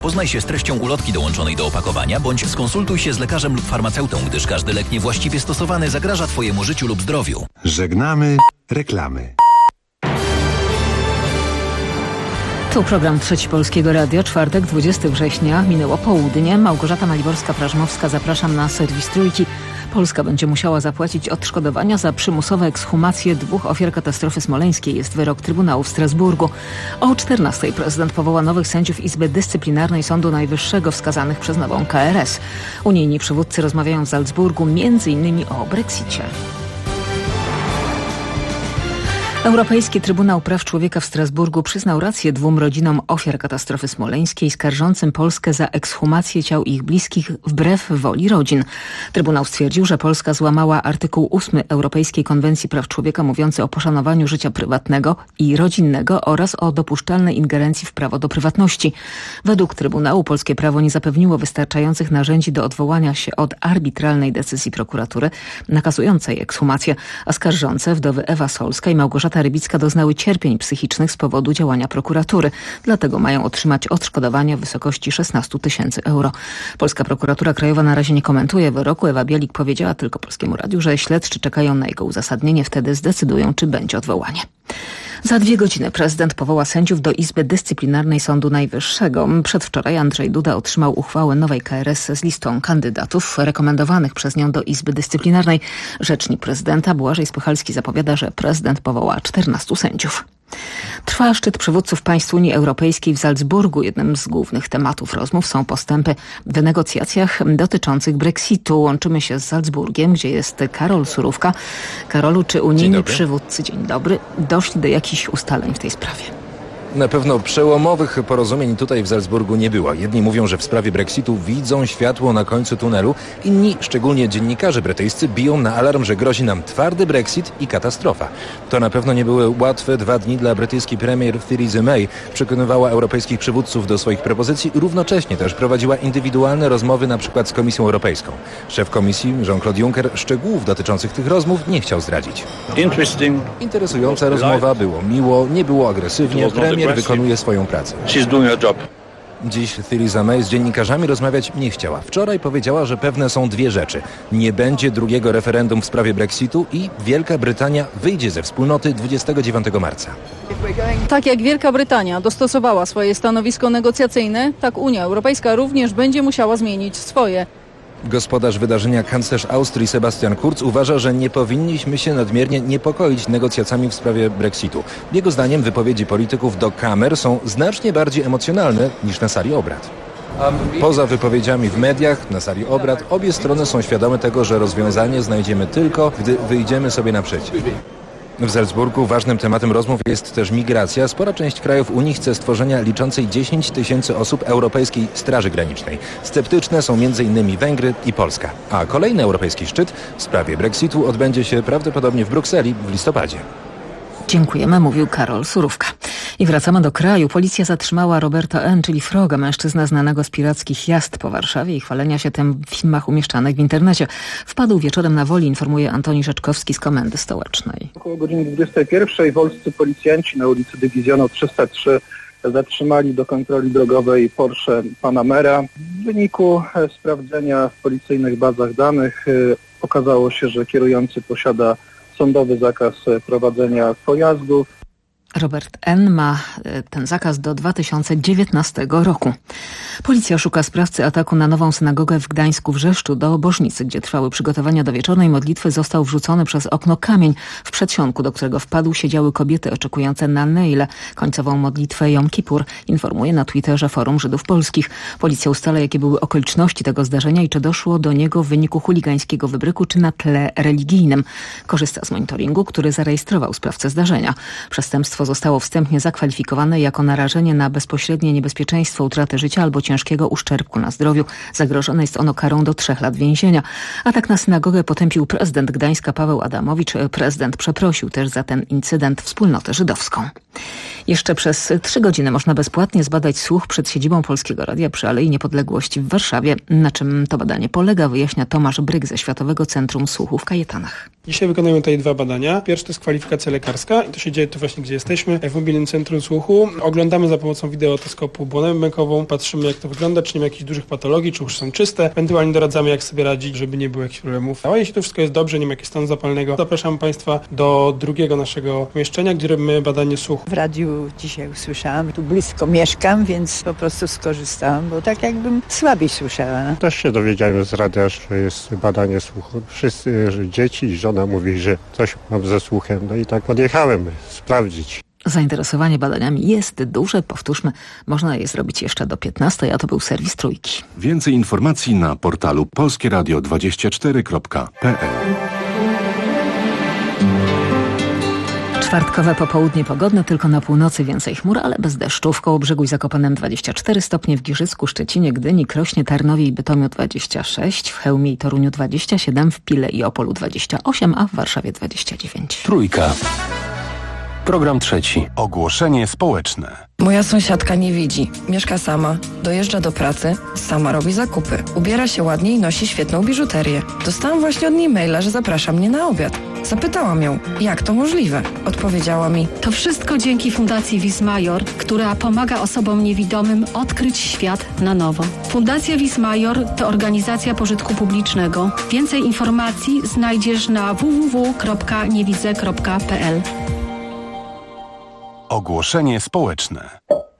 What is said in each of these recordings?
Poznaj się z treścią ulotki dołączonej do opakowania, bądź skonsultuj się z lekarzem lub farmaceutą, gdyż każdy lek niewłaściwie stosowany zagraża Twojemu życiu lub zdrowiu. Żegnamy reklamy. Tu program Trzeci Polskiego Radia, czwartek, 20 września, minęło południe. Małgorzata Maliborska-Prażmowska, zapraszam na serwis Trójki. Polska będzie musiała zapłacić odszkodowania za przymusowe ekshumacje 2 ofiar katastrofy smoleńskiej. Jest wyrok Trybunału w Strasburgu. O 14:00 prezydent powoła nowych sędziów Izby Dyscyplinarnej Sądu Najwyższego wskazanych przez nową KRS. Unijni przywódcy rozmawiają w Salzburgu m.in. o Brexicie. Europejski Trybunał Praw Człowieka w Strasburgu przyznał rację 2 rodzinom ofiar katastrofy smoleńskiej skarżącym Polskę za ekshumację ciał ich bliskich wbrew woli rodzin. Trybunał stwierdził, że Polska złamała artykuł 8 Europejskiej Konwencji Praw Człowieka mówiący o poszanowaniu życia prywatnego i rodzinnego oraz o dopuszczalnej ingerencji w prawo do prywatności. Według Trybunału polskie prawo nie zapewniło wystarczających narzędzi do odwołania się od arbitralnej decyzji prokuratury nakazującej ekshumację, a skarżące wdowy Ewa Solska i Małgorzata Rybicka doznały cierpień psychicznych z powodu działania prokuratury. Dlatego mają otrzymać odszkodowanie w wysokości 16 000 euro. Polska prokuratura krajowa na razie nie komentuje wyroku. Ewa Bielik powiedziała tylko Polskiemu Radiu, że śledczy czekają na jego uzasadnienie. Wtedy zdecydują, czy będzie odwołanie. Za 2 godziny prezydent powoła sędziów do Izby Dyscyplinarnej Sądu Najwyższego. Przedwczoraj Andrzej Duda otrzymał uchwałę nowej KRS z listą kandydatów rekomendowanych przez nią do Izby Dyscyplinarnej. Rzecznik prezydenta Błażej Spychalski zapowiada, że prezydent powoła 14 sędziów. Trwa szczyt przywódców państw Unii Europejskiej w Salzburgu. Jednym z głównych tematów rozmów są postępy w negocjacjach dotyczących Brexitu. Łączymy się z Salzburgiem, gdzie jest Karol Surówka. Karolu, czy unijni przywódcy, dzień dobry, doszli do jakichś ustaleń w tej sprawie? Na pewno przełomowych porozumień tutaj w Salzburgu nie było. Jedni mówią, że w sprawie Brexitu widzą światło na końcu tunelu. Inni, szczególnie dziennikarze brytyjscy, biją na alarm, że grozi nam twardy Brexit i katastrofa. To na pewno nie były łatwe 2 dni dla brytyjskiej premier Theresa May. Przekonywała europejskich przywódców do swoich propozycji. Równocześnie też prowadziła indywidualne rozmowy na przykład z Komisją Europejską. Szef komisji Jean-Claude Juncker szczegółów dotyczących tych rozmów nie chciał zdradzić. Interesująca rozmowa, było miło, nie było agresywnie. Premier wykonuje swoją pracę. Dziś Theresa May z dziennikarzami rozmawiać nie chciała. Wczoraj powiedziała, że pewne są 2 rzeczy. Nie będzie drugiego referendum w sprawie Brexitu i Wielka Brytania wyjdzie ze wspólnoty 29 marca. Tak jak Wielka Brytania dostosowała swoje stanowisko negocjacyjne, tak Unia Europejska również będzie musiała zmienić swoje. Gospodarz wydarzenia, kanclerz Austrii Sebastian Kurz uważa, że nie powinniśmy się nadmiernie niepokoić negocjacjami w sprawie Brexitu. Jego zdaniem wypowiedzi polityków do kamer są znacznie bardziej emocjonalne niż na sali obrad. Poza wypowiedziami w mediach, na sali obrad, obie strony są świadome tego, że rozwiązanie znajdziemy tylko, gdy wyjdziemy sobie naprzeciw. W Salzburgu ważnym tematem rozmów jest też migracja. Spora część krajów Unii chce stworzenia liczącej 10 000 osób Europejskiej Straży Granicznej. Sceptyczne są m.in. Węgry i Polska. A kolejny europejski szczyt w sprawie Brexitu odbędzie się prawdopodobnie w Brukseli w listopadzie. Dziękujemy, mówił Karol Surówka. I wracamy do kraju. Policja zatrzymała Roberta N., czyli Froga, mężczyznę znanego z pirackich jazd po Warszawie i chwalenia się tym w filmach umieszczanych w internecie. Wpadł wieczorem na Woli, informuje Antoni Rzeczkowski z Komendy Stołecznej. Około godziny 21 wolscy policjanci na ulicy Dywizjonu 303 zatrzymali do kontroli drogowej Porsche Panamera. W wyniku sprawdzenia w policyjnych bazach danych okazało się, że kierujący posiada sądowy zakaz prowadzenia pojazdów. Robert N. ma ten zakaz do 2019 roku. Policja szuka sprawcy ataku na nową synagogę w Gdańsku-Wrzeszczu. Do bożnicy, gdzie trwały przygotowania do wieczornej modlitwy, został wrzucony przez okno kamień. W przedsionku, do którego wpadł, siedziały kobiety oczekujące na Neilę, końcową modlitwę Jom Kippur, informuje na Twitterze Forum Żydów Polskich. Policja ustala, jakie były okoliczności tego zdarzenia i czy doszło do niego w wyniku chuligańskiego wybryku, czy na tle religijnym. Korzysta z monitoringu, który zarejestrował sprawcę zdarzenia. Przestępstwo zostało wstępnie zakwalifikowane jako narażenie na bezpośrednie niebezpieczeństwo utraty życia albo ciężkiego uszczerbku na zdrowiu. Zagrożone jest ono karą do 3 lat więzienia. Atak na synagogę potępił prezydent Gdańska Paweł Adamowicz. Prezydent przeprosił też za ten incydent wspólnotę żydowską. Jeszcze przez 3 godziny można bezpłatnie zbadać słuch przed siedzibą Polskiego Radia przy Alei Niepodległości w Warszawie. Na czym to badanie polega, wyjaśnia Tomasz Bryk ze Światowego Centrum Słuchu w Kajetanach. Dzisiaj wykonujemy tutaj 2 badania. Pierwsze to jest kwalifikacja lekarska i to się dzieje tu właśnie, gdzie jesteśmy. Jesteśmy w mobilnym centrum słuchu, oglądamy za pomocą wideotoskopu błonę bękową, patrzymy jak to wygląda, czy nie ma jakichś dużych patologii, czy już są czyste, ewentualnie doradzamy jak sobie radzić, żeby nie było jakichś problemów. A jeśli to wszystko jest dobrze, nie ma jakiegoś stanu zapalnego, zapraszam Państwa do drugiego naszego pomieszczenia, gdzie robimy badanie słuchu. W radiu dzisiaj usłyszałam, tu blisko mieszkam, więc po prostu skorzystałam, bo tak jakbym słabiej słyszała. Też się dowiedziałem z radia, że jest badanie słuchu. Wszyscy, że dzieci i żona mówi, że coś mam ze słuchem, no i tak podjechałem sprawdzić. Zainteresowanie badaniami jest duże, powtórzmy, można je zrobić jeszcze do 15, a to był serwis Trójki. Więcej informacji na portalu polskieradio24.pl. Czwartkowe popołudnie pogodne, tylko na północy więcej chmur, ale bez deszczu. W Kołobrzegu i Zakopanem 24 stopnie, w Giżycku, Szczecinie, Gdyni, Krośnie, Tarnowie i Bytomiu 26, w Chełmie i Toruniu 27, w Pile i Opolu 28, a w Warszawie 29. Trójka. Program trzeci. Ogłoszenie społeczne. Moja sąsiadka nie widzi. Mieszka sama, dojeżdża do pracy, sama robi zakupy. Ubiera się ładnie i nosi świetną biżuterię. Dostałam właśnie od niej maila, że zaprasza mnie na obiad. Zapytałam ją, jak to możliwe? Odpowiedziała mi: to wszystko dzięki Fundacji Wismajor, która pomaga osobom niewidomym odkryć świat na nowo. Fundacja Wismajor to organizacja pożytku publicznego. Więcej informacji znajdziesz na www.niewidze.pl. Ogłoszenie społeczne.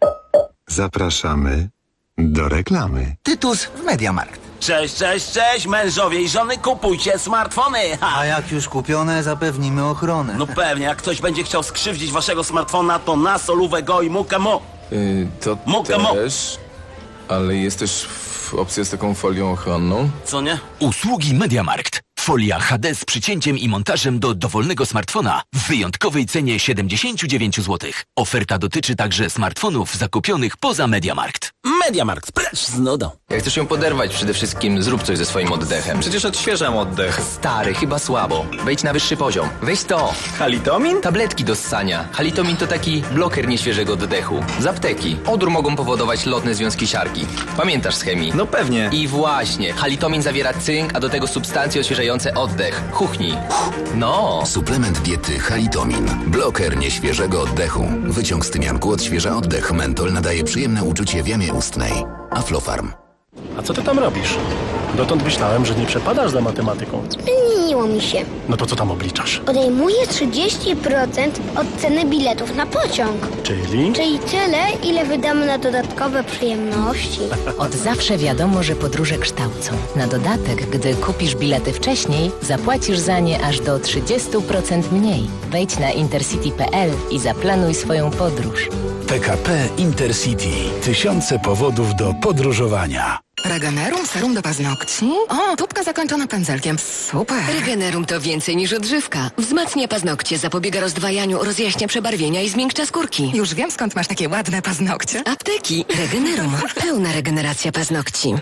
Zapraszamy do reklamy. Tytus w Mediamarkt. Cześć, mężowie i żony, kupujcie smartfony! A jak już kupione, zapewnimy ochronę. No pewnie, jak ktoś będzie chciał skrzywdzić waszego smartfona, to na solówę go i mukę mo. To też, ale jest też opcja z taką folią ochronną. Co nie? Usługi Mediamarkt. Folia HD z przycięciem i montażem do dowolnego smartfona w wyjątkowej cenie 79 zł. Oferta dotyczy także smartfonów zakupionych poza Mediamarkt. Mediamarkt, precz z nudą. Jak chcesz ją poderwać, przede wszystkim zrób coś ze swoim oddechem. Przecież odświeżam oddech. Stary, chyba słabo. Wejdź na wyższy poziom. Weź to. Halitomin? Tabletki do ssania. Halitomin to taki bloker nieświeżego oddechu. Z apteki. Odór mogą powodować lotne związki siarki. Pamiętasz z chemii? No pewnie. I właśnie. Halitomin zawiera cynk, a do tego substancje odświeżające oddech. Chuchnij. No. Suplement diety Halitomin. Bloker nieświeżego oddechu. Wyciąg z tymianku odświeża oddech. Mentol nadaje przyjemne uczucie w jamie ustnej. Aflofarm. A co ty tam robisz? Dotąd myślałem, że nie przepadasz za matematyką. Zmieniło mi się. No to co tam obliczasz? Odejmuję 30% od ceny biletów na pociąg. Czyli? Czyli tyle, ile wydamy na dodatkowe przyjemności. Od zawsze wiadomo, że podróże kształcą. Na dodatek, gdy kupisz bilety wcześniej, zapłacisz za nie aż do 30% mniej. Wejdź na intercity.pl i zaplanuj swoją podróż. PKP Intercity. Tysiące powodów do podróżowania. Regenerum serum do paznokci? O, tubka zakończona pędzelkiem. Super. Regenerum to więcej niż odżywka. Wzmacnia paznokcie, zapobiega rozdwajaniu, rozjaśnia przebarwienia i zmiękcza skórki. Już wiem, skąd masz takie ładne paznokcie. Apteki. Regenerum. Pełna regeneracja paznokci.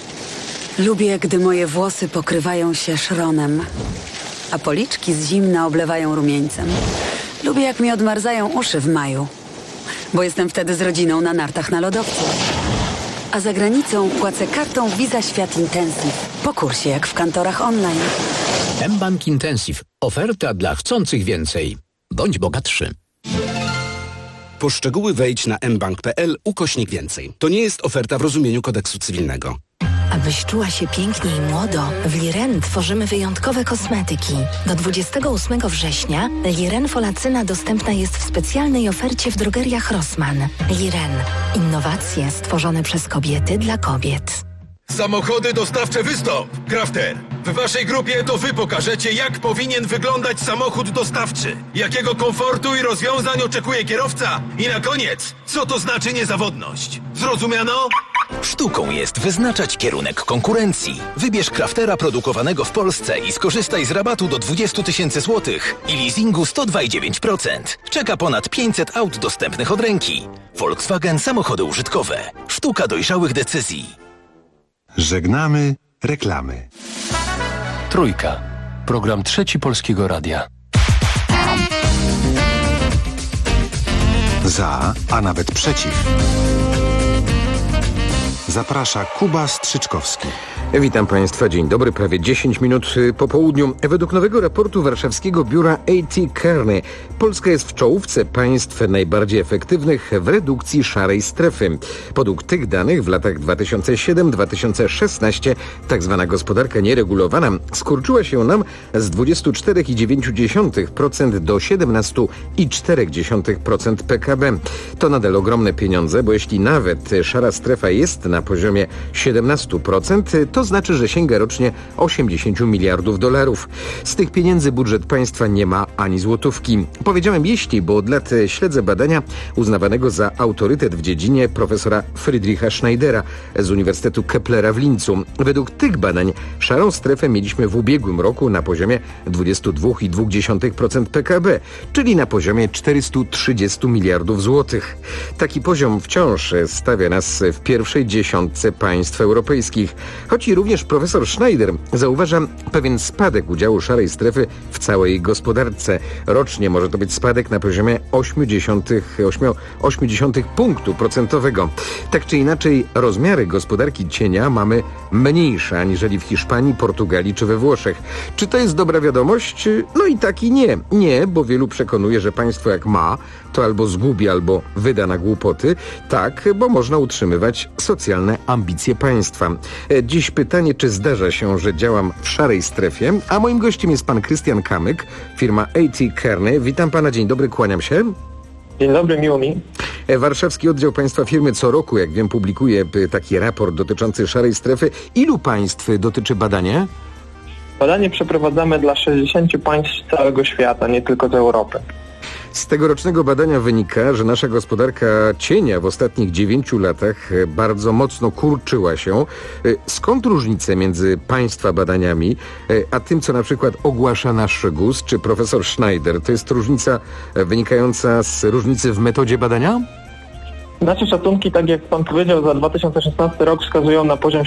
Lubię, gdy moje włosy pokrywają się szronem, a policzki z zimna oblewają rumieńcem. Lubię, jak mi odmarzają uszy w maju, bo jestem wtedy z rodziną na nartach na lodowcu. A za granicą płacę kartą Visa Świat Intensive. Po kursie, jak w kantorach online. mBank Intensive. Oferta dla chcących więcej. Bądź bogatszy. Po szczegóły wejdź na mbank.pl/więcej. To nie jest oferta w rozumieniu kodeksu cywilnego. Abyś czuła się pięknie i młodo, w Liren tworzymy wyjątkowe kosmetyki. Do 28 września Liren Folacyna dostępna jest w specjalnej ofercie w drogeriach Rossmann. Liren. Innowacje stworzone przez kobiety dla kobiet. Samochody dostawcze Wystąp. Crafter. W waszej grupie to wy pokażecie, jak powinien wyglądać samochód dostawczy. Jakiego komfortu i rozwiązań oczekuje kierowca. I na koniec, co to znaczy niezawodność. Zrozumiano? Sztuką jest wyznaczać kierunek konkurencji. Wybierz Craftera produkowanego w Polsce i skorzystaj z rabatu do 20 000 złotych i leasingu 102,9%. Czeka ponad 500 aut dostępnych od ręki. Volkswagen Samochody użytkowe. Sztuka dojrzałych decyzji. Żegnamy reklamy. Trójka. Program trzeci Polskiego Radia. Za, a nawet przeciw. Zaprasza Kuba Strzyczkowski. Witam Państwa, dzień dobry, prawie 10 minut po południu. Według nowego raportu warszawskiego biura A.T. Kearney Polska jest w czołówce państw najbardziej efektywnych w redukcji szarej strefy. Według tych danych w latach 2007-2016 tak zwana gospodarka nieregulowana skurczyła się nam z 24,9% do 17,4% PKB. To nadal ogromne pieniądze, bo jeśli nawet szara strefa jest na poziomie 17%, to znaczy, że sięga rocznie 80 miliardów dolarów. Z tych pieniędzy budżet państwa nie ma ani złotówki. Powiedziałem jeśli, bo od lat śledzę badania uznawanego za autorytet w dziedzinie profesora Friedricha Schneidera z Uniwersytetu Keplera w Lincu. Według tych badań szarą strefę mieliśmy w ubiegłym roku na poziomie 22,2% PKB, czyli na poziomie 430 miliardów złotych. Taki poziom wciąż stawia nas w pierwszej dziesiątce państw europejskich. Choć i również profesor Schneider zauważa pewien spadek udziału szarej strefy w całej gospodarce. Rocznie może to być spadek na poziomie 0,8 punktu procentowego. Tak czy inaczej rozmiary gospodarki cienia mamy mniejsze aniżeli w Hiszpanii, Portugalii czy we Włoszech. Czy to jest dobra wiadomość? No i tak i nie. Nie, bo wielu przekonuje, że państwo jak ma, to albo zgubi, albo wyda na głupoty. Tak, bo można utrzymywać socjalne ambicje państwa. Dziś pytanie, czy zdarza się, że działam w szarej strefie? A moim gościem jest pan Krystian Kamyk, firma A.T. Kearney. Witam pana, dzień dobry, kłaniam się. Dzień dobry, miło mi. Warszawski oddział państwa firmy co roku, jak wiem, publikuje taki raport dotyczący szarej strefy. Ilu państw dotyczy badanie? Badanie przeprowadzamy dla 60 państw z całego świata, nie tylko z Europy. Z tegorocznego badania wynika, że nasza gospodarka cienia w ostatnich 9 latach bardzo mocno kurczyła się. Skąd różnice między państwa badaniami, a tym, co na przykład ogłasza nasz GUS czy profesor Schneider? To jest różnica wynikająca z różnicy w metodzie badania? Nasze szacunki, tak jak pan powiedział, za 2016 rok wskazują na poziom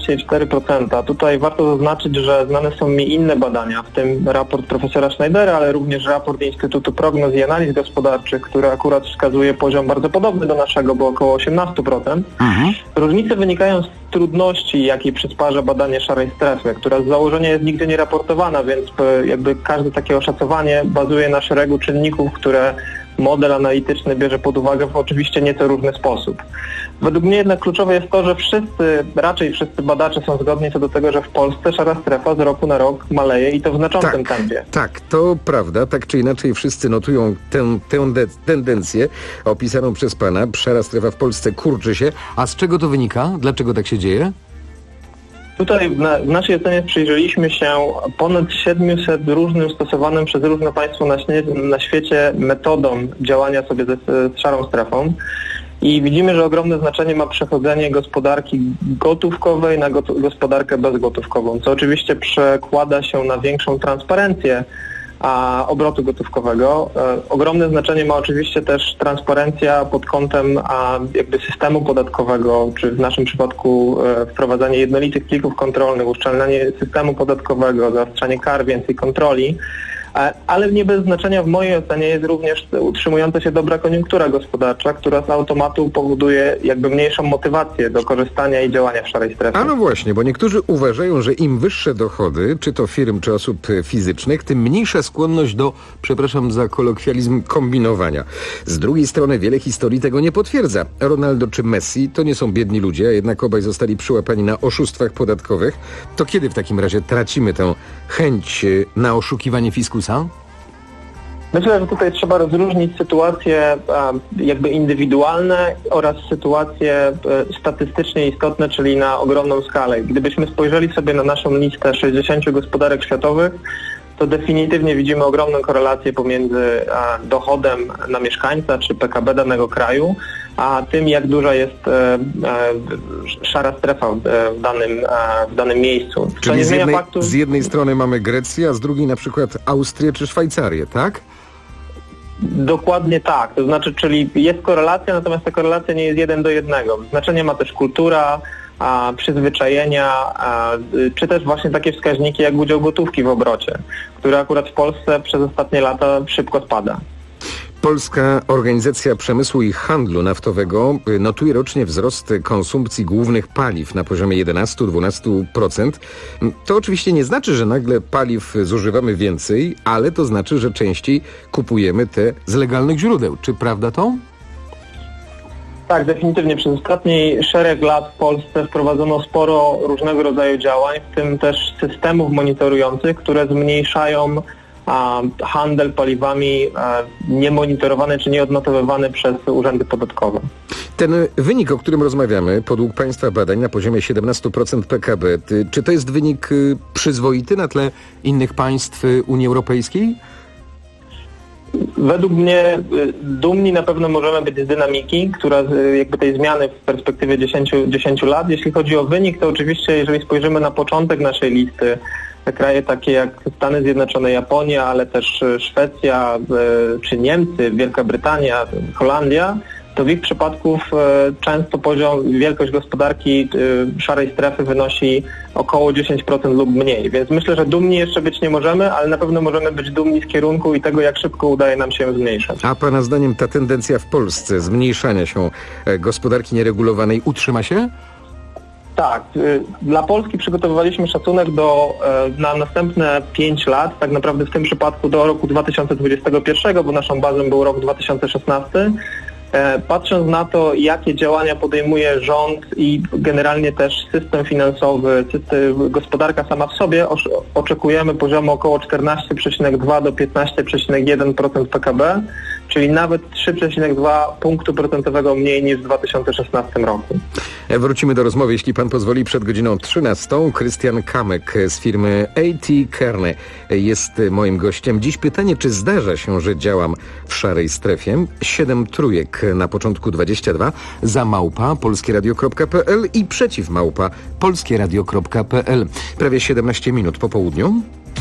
17,4%. Tutaj warto zaznaczyć, że znane są mi inne badania, w tym raport profesora Schneidera, ale również raport Instytutu Prognoz i Analiz Gospodarczych, który akurat wskazuje poziom bardzo podobny do naszego, bo około 18%. Różnice wynikają z trudności, jakie przysparza badanie szarej strefy, która z założenia jest nigdy nie raportowana, więc jakby każde takie oszacowanie bazuje na szeregu czynników, które model analityczny bierze pod uwagę w oczywiście nieco różny sposób. Według mnie jednak kluczowe jest to, że raczej wszyscy badacze są zgodni co do tego, że w Polsce szara strefa z roku na rok maleje i to w znaczącym tempie. Tak, to prawda. Tak czy inaczej wszyscy notują tę tendencję opisaną przez pana. Szara strefa w Polsce kurczy się. A z czego to wynika? Dlaczego tak się dzieje? Tutaj w naszej ocenie przyjrzeliśmy się ponad 700 różnym stosowanym przez różne państwa na świecie metodom działania sobie z szarą strefą i widzimy, że ogromne znaczenie ma przechodzenie gospodarki gotówkowej na gospodarkę bezgotówkową, co oczywiście przekłada się na większą transparencję obrotu gotówkowego. Ogromne znaczenie ma oczywiście też transparencja pod kątem jakby systemu podatkowego, czy w naszym przypadku wprowadzanie jednolitych plików kontrolnych, uszczelnianie systemu podatkowego, zaostrzanie kar, więcej kontroli. Ale nie bez znaczenia w mojej ocenie jest również utrzymująca się dobra koniunktura gospodarcza, która z automatu powoduje jakby mniejszą motywację do korzystania i działania w szarej strefie. A no właśnie, bo niektórzy uważają, że im wyższe dochody, czy to firm, czy osób fizycznych, tym mniejsza skłonność do, przepraszam za kolokwializm, kombinowania. Z drugiej strony wiele historii tego nie potwierdza. Ronaldo czy Messi to nie są biedni ludzie, a jednak obaj zostali przyłapani na oszustwach podatkowych. To kiedy w takim razie tracimy tę chęć na oszukiwanie fiskusa? Myślę, że tutaj trzeba rozróżnić sytuacje jakby indywidualne oraz sytuacje statystycznie istotne, czyli na ogromną skalę. Gdybyśmy spojrzeli sobie na naszą listę 60 gospodarek światowych, to definitywnie widzimy ogromną korelację pomiędzy dochodem na mieszkańca czy PKB danego kraju, a tym, jak duża jest szara strefa w danym miejscu. Czyli z jednej strony mamy Grecję, a z drugiej na przykład Austrię czy Szwajcarię, tak? Dokładnie tak. To znaczy, czyli jest korelacja, natomiast ta korelacja nie jest 1:1. Znaczenie ma też kultura, przyzwyczajenia, czy też właśnie takie wskaźniki jak udział gotówki w obrocie, który akurat w Polsce przez ostatnie lata szybko spada. Polska Organizacja Przemysłu i Handlu Naftowego notuje rocznie wzrost konsumpcji głównych paliw na poziomie 11-12%. To oczywiście nie znaczy, że nagle paliw zużywamy więcej, ale to znaczy, że częściej kupujemy te z legalnych źródeł. Czy prawda to? Tak, definitywnie. Przez ostatni szereg lat w Polsce wprowadzono sporo różnego rodzaju działań, w tym też systemów monitorujących, które zmniejszają handel paliwami niemonitorowany czy nieodnotowywany przez urzędy podatkowe. Ten wynik, o którym rozmawiamy, podług Państwa badań na poziomie 17% PKB, czy to jest wynik przyzwoity na tle innych państw Unii Europejskiej? Według mnie dumni na pewno możemy być z dynamiki, która jakby tej zmiany w perspektywie 10 lat. Jeśli chodzi o wynik, to oczywiście jeżeli spojrzymy na początek naszej listy, kraje takie jak Stany Zjednoczone, Japonia, ale też Szwecja czy Niemcy, Wielka Brytania, Holandia, to w ich przypadku często wielkość gospodarki szarej strefy wynosi około 10% lub mniej. Więc myślę, że dumni jeszcze być nie możemy, ale na pewno możemy być dumni z kierunku i tego, jak szybko udaje nam się zmniejszać. A Pana zdaniem ta tendencja w Polsce zmniejszania się gospodarki nieregulowanej utrzyma się? Tak. Dla Polski przygotowywaliśmy szacunek na następne 5 lat, tak naprawdę w tym przypadku do roku 2021, bo naszą bazą był rok 2016. Patrząc na to, jakie działania podejmuje rząd i generalnie też system finansowy, gospodarka sama w sobie, oczekujemy poziomu około 14,2 do 15,1% PKB, czyli nawet 3,2 punktu procentowego mniej niż w 2016 roku. Wrócimy do rozmowy, jeśli Pan pozwoli, przed godziną 13. Krystian Kamek z firmy AT Kearney jest moim gościem. Dziś pytanie, czy zdarza się, że działam w szarej strefie? 7 trójek na początku 22, za małpa polskieradio.pl i przeciw małpa polskieradio.pl. Prawie 17 minut po południu.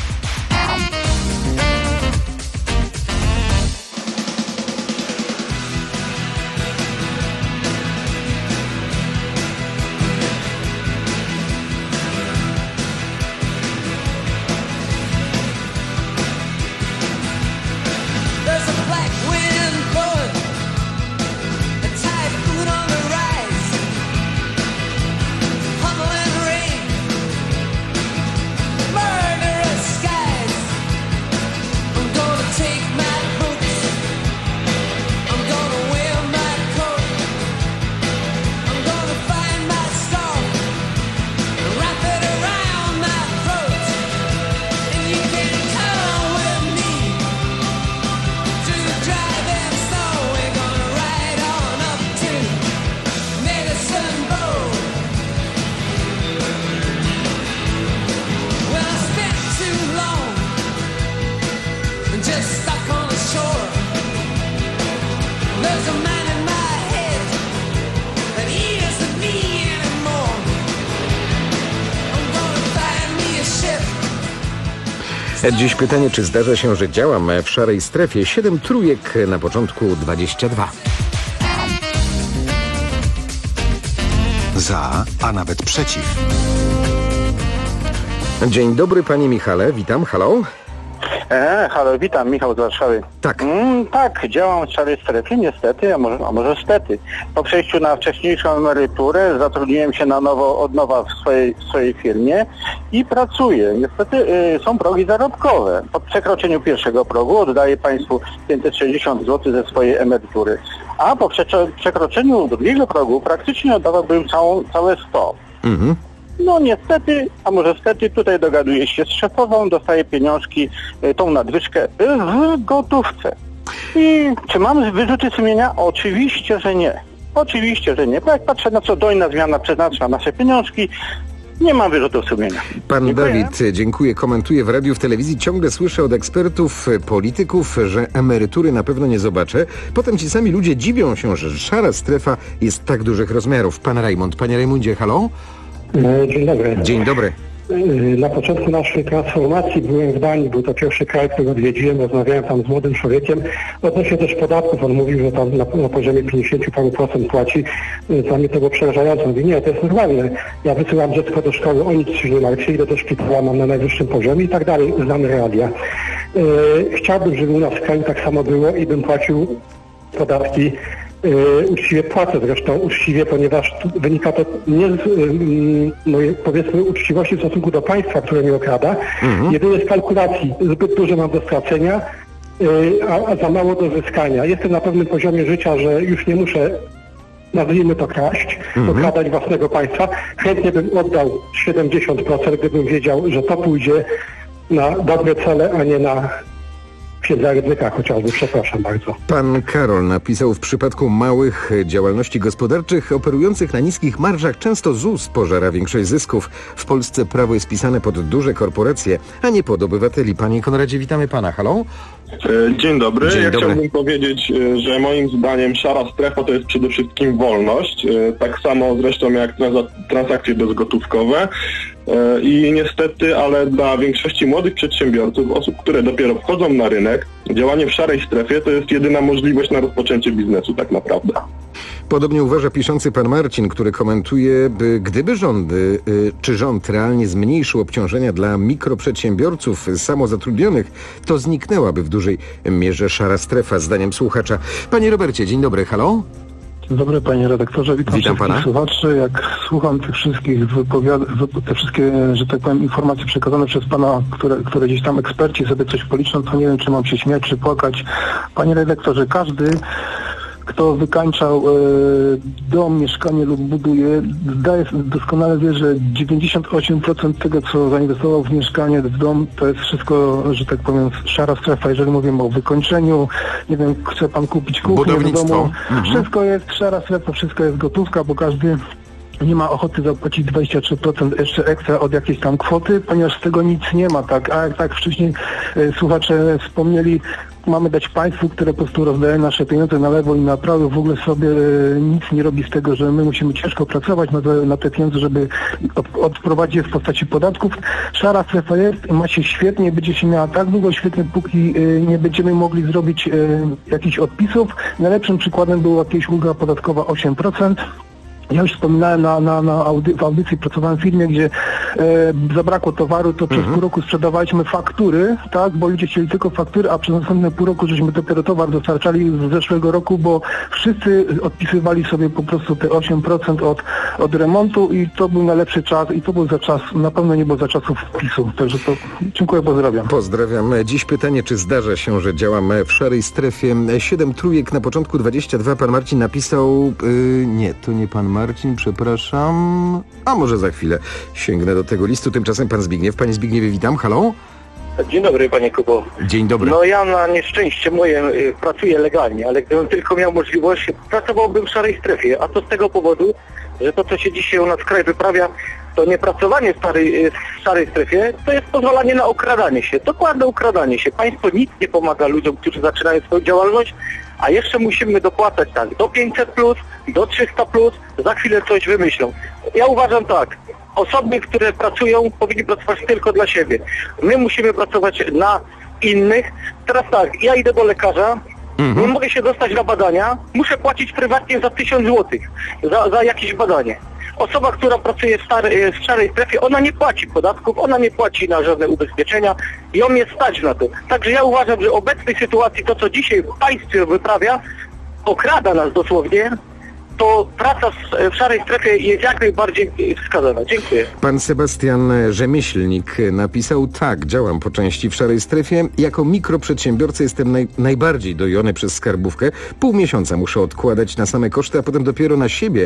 Dziś pytanie, czy zdarza się, że działam w szarej strefie? 7 trójek na początku 22. Za, a nawet przeciw. Dzień dobry, panie Michale, witam, halo. Halo, witam, Michał z Warszawy. Tak. Tak, działam w szarej strefie, niestety, a może stety. Po przejściu na wcześniejszą emeryturę zatrudniłem się od nowa w swojej firmie i pracuję. Niestety są progi zarobkowe. Po przekroczeniu pierwszego progu oddaję państwu 560 zł ze swojej emerytury. A po przekroczeniu drugiego progu praktycznie oddawałbym całe 100. Mhm. No niestety, a może stety, tutaj dogaduję się z szefową, dostaję pieniążki, tą nadwyżkę w gotówce. I czy mam wyrzuty sumienia? Oczywiście, że nie. Oczywiście, że nie. Bo jak patrzę, na co dojna zmiana przeznacza nasze pieniążki, nie mam wyrzutów sumienia. Pan dziękuję. Dawid, dziękuję. Komentuję w radiu, w telewizji. Ciągle słyszę od ekspertów, polityków, że emerytury na pewno nie zobaczę. Potem ci sami ludzie dziwią się, że szara strefa jest tak dużych rozmiarów. Pan Rajmund. Panie Rajmundzie, halo? Dzień dobry. Dzień dobry. Na początku naszej transformacji byłem w Danii, był to pierwszy kraj, który odwiedziłem, rozmawiałem tam z młodym człowiekiem. Odnośnie też podatków, on mówił, że tam na poziomie 50 paru procent płaci. Dla mnie to było przerażające. Mówi, nie, to jest normalne. Ja wysyłam dziecko do szkoły, o nic się nie martwi, idę do szpitala, mam na najwyższym poziomie i tak dalej, znamy realia. Chciałbym, żeby u nas w kraju tak samo było i bym płacił podatki uczciwie, płacę zresztą uczciwie, ponieważ wynika to nie z mojej, powiedzmy, uczciwości w stosunku do państwa, które mnie okrada, jedynie z kalkulacji. Zbyt dużo mam do stracenia, a za mało do zyskania. Jestem na pewnym poziomie życia, że już nie muszę, nazwijmy to, kraść, okradać własnego państwa. Chętnie bym oddał 70%, gdybym wiedział, że to pójdzie na dobre cele, a nie na księdza Rydzyka chociażby. Przepraszam bardzo. Pan Karol napisał: w przypadku małych działalności gospodarczych operujących na niskich marżach często ZUS pożera większość zysków. W Polsce prawo jest pisane pod duże korporacje, a nie pod obywateli. Panie Konradzie, witamy pana. Halo? Dzień dobry. Dzień dobry. Chciałbym powiedzieć, że moim zdaniem szara strefa to jest przede wszystkim wolność. Tak samo zresztą jak transakcje bezgotówkowe. I niestety, ale dla większości młodych przedsiębiorców, osób, które dopiero wchodzą na rynek, działanie w szarej strefie to jest jedyna możliwość na rozpoczęcie biznesu tak naprawdę. Podobnie uważa piszący pan Marcin, który komentuje, gdyby rząd realnie zmniejszył obciążenia dla mikroprzedsiębiorców samozatrudnionych, to zniknęłaby w dużej mierze szara strefa, zdaniem słuchacza. Panie Robercie, dzień dobry, halo? Dzień dobry, panie redaktorze, witam pana. Słuchaczy. Jak słucham tych wszystkich te wszystkie, że tak powiem, informacje przekazane przez pana, które gdzieś tam eksperci sobie coś policzą, to nie wiem, czy mam się śmiać, czy płakać. Panie redaktorze, każdy, kto wykańczał dom, mieszkanie lub buduje, doskonale wie, że 98% tego, co zainwestował w mieszkanie, w dom, to jest wszystko, że tak powiem, szara strefa. Jeżeli mówimy o wykończeniu, nie wiem, chce pan kupić kuchnię do domu, wszystko jest szara strefa, wszystko jest gotówka, bo każdy nie ma ochoty zapłacić 23% jeszcze ekstra od jakiejś tam kwoty, ponieważ z tego nic nie ma, tak? A jak tak wcześniej słuchacze wspomnieli, mamy dać państwu, które po prostu rozdaje nasze pieniądze na lewo i na prawo, w ogóle sobie nic nie robi z tego, że my musimy ciężko pracować na te pieniądze, żeby odprowadzić je w postaci podatków. Szara strefa jest, ma się świetnie, będzie się miała tak długo świetnie, póki nie będziemy mogli zrobić jakichś odpisów. Najlepszym przykładem była jakaś ulga podatkowa 8%. Ja już wspominałem w audycji, pracowałem w firmie, gdzie zabrakło towaru, to przez pół roku sprzedawaliśmy faktury, tak, bo ludzie chcieli tylko faktury, a przez następne pół roku żeśmy dopiero towar dostarczali z zeszłego roku, bo wszyscy odpisywali sobie po prostu te 8% od remontu i to był najlepszy czas i to był za czas, na pewno nie było za czasów PiS-u. Także to dziękuję, pozdrawiam. Pozdrawiam. Dziś pytanie, czy zdarza się, że działam w szarej strefie? 7 trójek na początku 22. Pan Marcin napisał, nie, to nie pan Marcin, przepraszam. A może za chwilę sięgnę do tego listu. Tymczasem pan Zbigniew. Panie Zbigniewie, witam. Halo? Dzień dobry, panie Kubo. Dzień dobry. No ja na nieszczęście moje pracuję legalnie, ale gdybym tylko miał możliwość, pracowałbym w szarej strefie. A to z tego powodu, że to, co się dzisiaj u nas w kraju wyprawia, to nie pracowanie w szarej strefie, to jest pozwalanie na okradanie się. Dokładne okradanie się. Państwo nic nie pomaga ludziom, którzy zaczynają swoją działalność, a jeszcze musimy dopłacać tak, do 500+, do 300+, za chwilę coś wymyślą. Ja uważam tak, osoby, które pracują, powinny pracować tylko dla siebie. My musimy pracować na innych. Teraz tak, ja idę do lekarza, nie mogę się dostać na badania, muszę płacić prywatnie za 1000 zł za jakieś badanie. Osoba, która pracuje w szarej strefie, ona nie płaci podatków, ona nie płaci na żadne ubezpieczenia i ją nie stać na to. Także ja uważam, że w obecnej sytuacji to, co dzisiaj w państwie wyprawia, okrada nas dosłownie, to praca w szarej strefie jest jak najbardziej wskazana. Dziękuję. Pan Sebastian Rzemieślnik napisał: tak, działam po części w szarej strefie. Jako mikroprzedsiębiorca jestem najbardziej dojony przez skarbówkę. Pół miesiąca muszę odkładać na same koszty, a potem dopiero na siebie.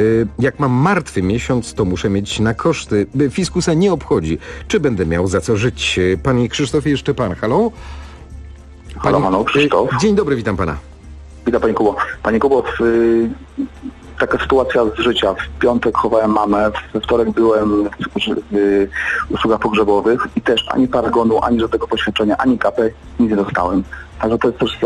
Jak mam martwy miesiąc, to muszę mieć na koszty. Fiskusa nie obchodzi, czy będę miał za co żyć. Panie Krzysztofie, jeszcze pan. Halo? Halo, Krzysztof. Dzień dobry, witam pana. Witam, panie Kubo. Panie Kubo, taka sytuacja z życia. W piątek chowałem mamę, we wtorek byłem w usługach pogrzebowych i też ani paragonu, ani żadnego poświadczenia, ani KP nie dostałem. Także to jest też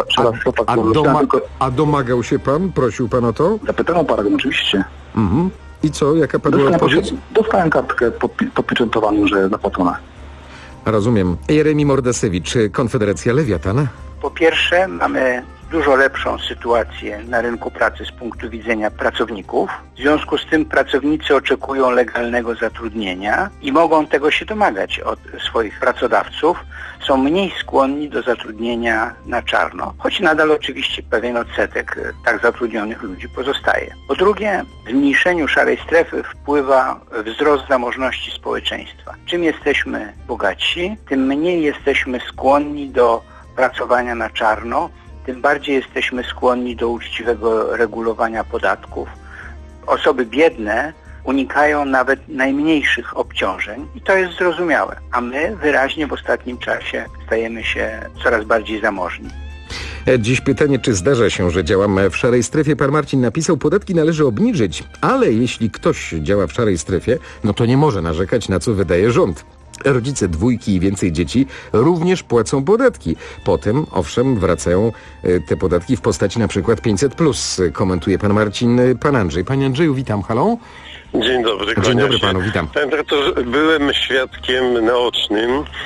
A domagał się pan? Prosił pan o to? Zapytałem o paragon, oczywiście. I co? Jaka padła odpowiedź? Dostałem kartkę podpieczętowaną, że zapłacona. Rozumiem. Jeremi Mordasewicz, Konfederacja Lewiatan. Po pierwsze, mamy dużo lepszą sytuację na rynku pracy z punktu widzenia pracowników. W związku z tym pracownicy oczekują legalnego zatrudnienia i mogą tego się domagać od swoich pracodawców. Są mniej skłonni do zatrudnienia na czarno, choć nadal oczywiście pewien odsetek tak zatrudnionych ludzi pozostaje. Po drugie, w zmniejszeniu szarej strefy wpływa wzrost zamożności społeczeństwa. Czym jesteśmy bogatsi, tym mniej jesteśmy skłonni do pracowania na czarno, tym bardziej jesteśmy skłonni do uczciwego regulowania podatków. Osoby biedne unikają nawet najmniejszych obciążeń i to jest zrozumiałe, a my wyraźnie w ostatnim czasie stajemy się coraz bardziej zamożni. Dziś pytanie, czy zdarza się, że działamy w szarej strefie? Pan Marcin napisał, podatki należy obniżyć, ale jeśli ktoś działa w szarej strefie, no to nie może narzekać, na co wydaje rząd. Rodzice 2 i więcej dzieci również płacą podatki. Potem, owszem, wracają te podatki w postaci na przykład 500+, komentuje pan Marcin. Pan Andrzej. Panie Andrzeju, witam. Halo? Dzień dobry. Dzień dobry panu, witam. Panie doktorze, byłem świadkiem naocznym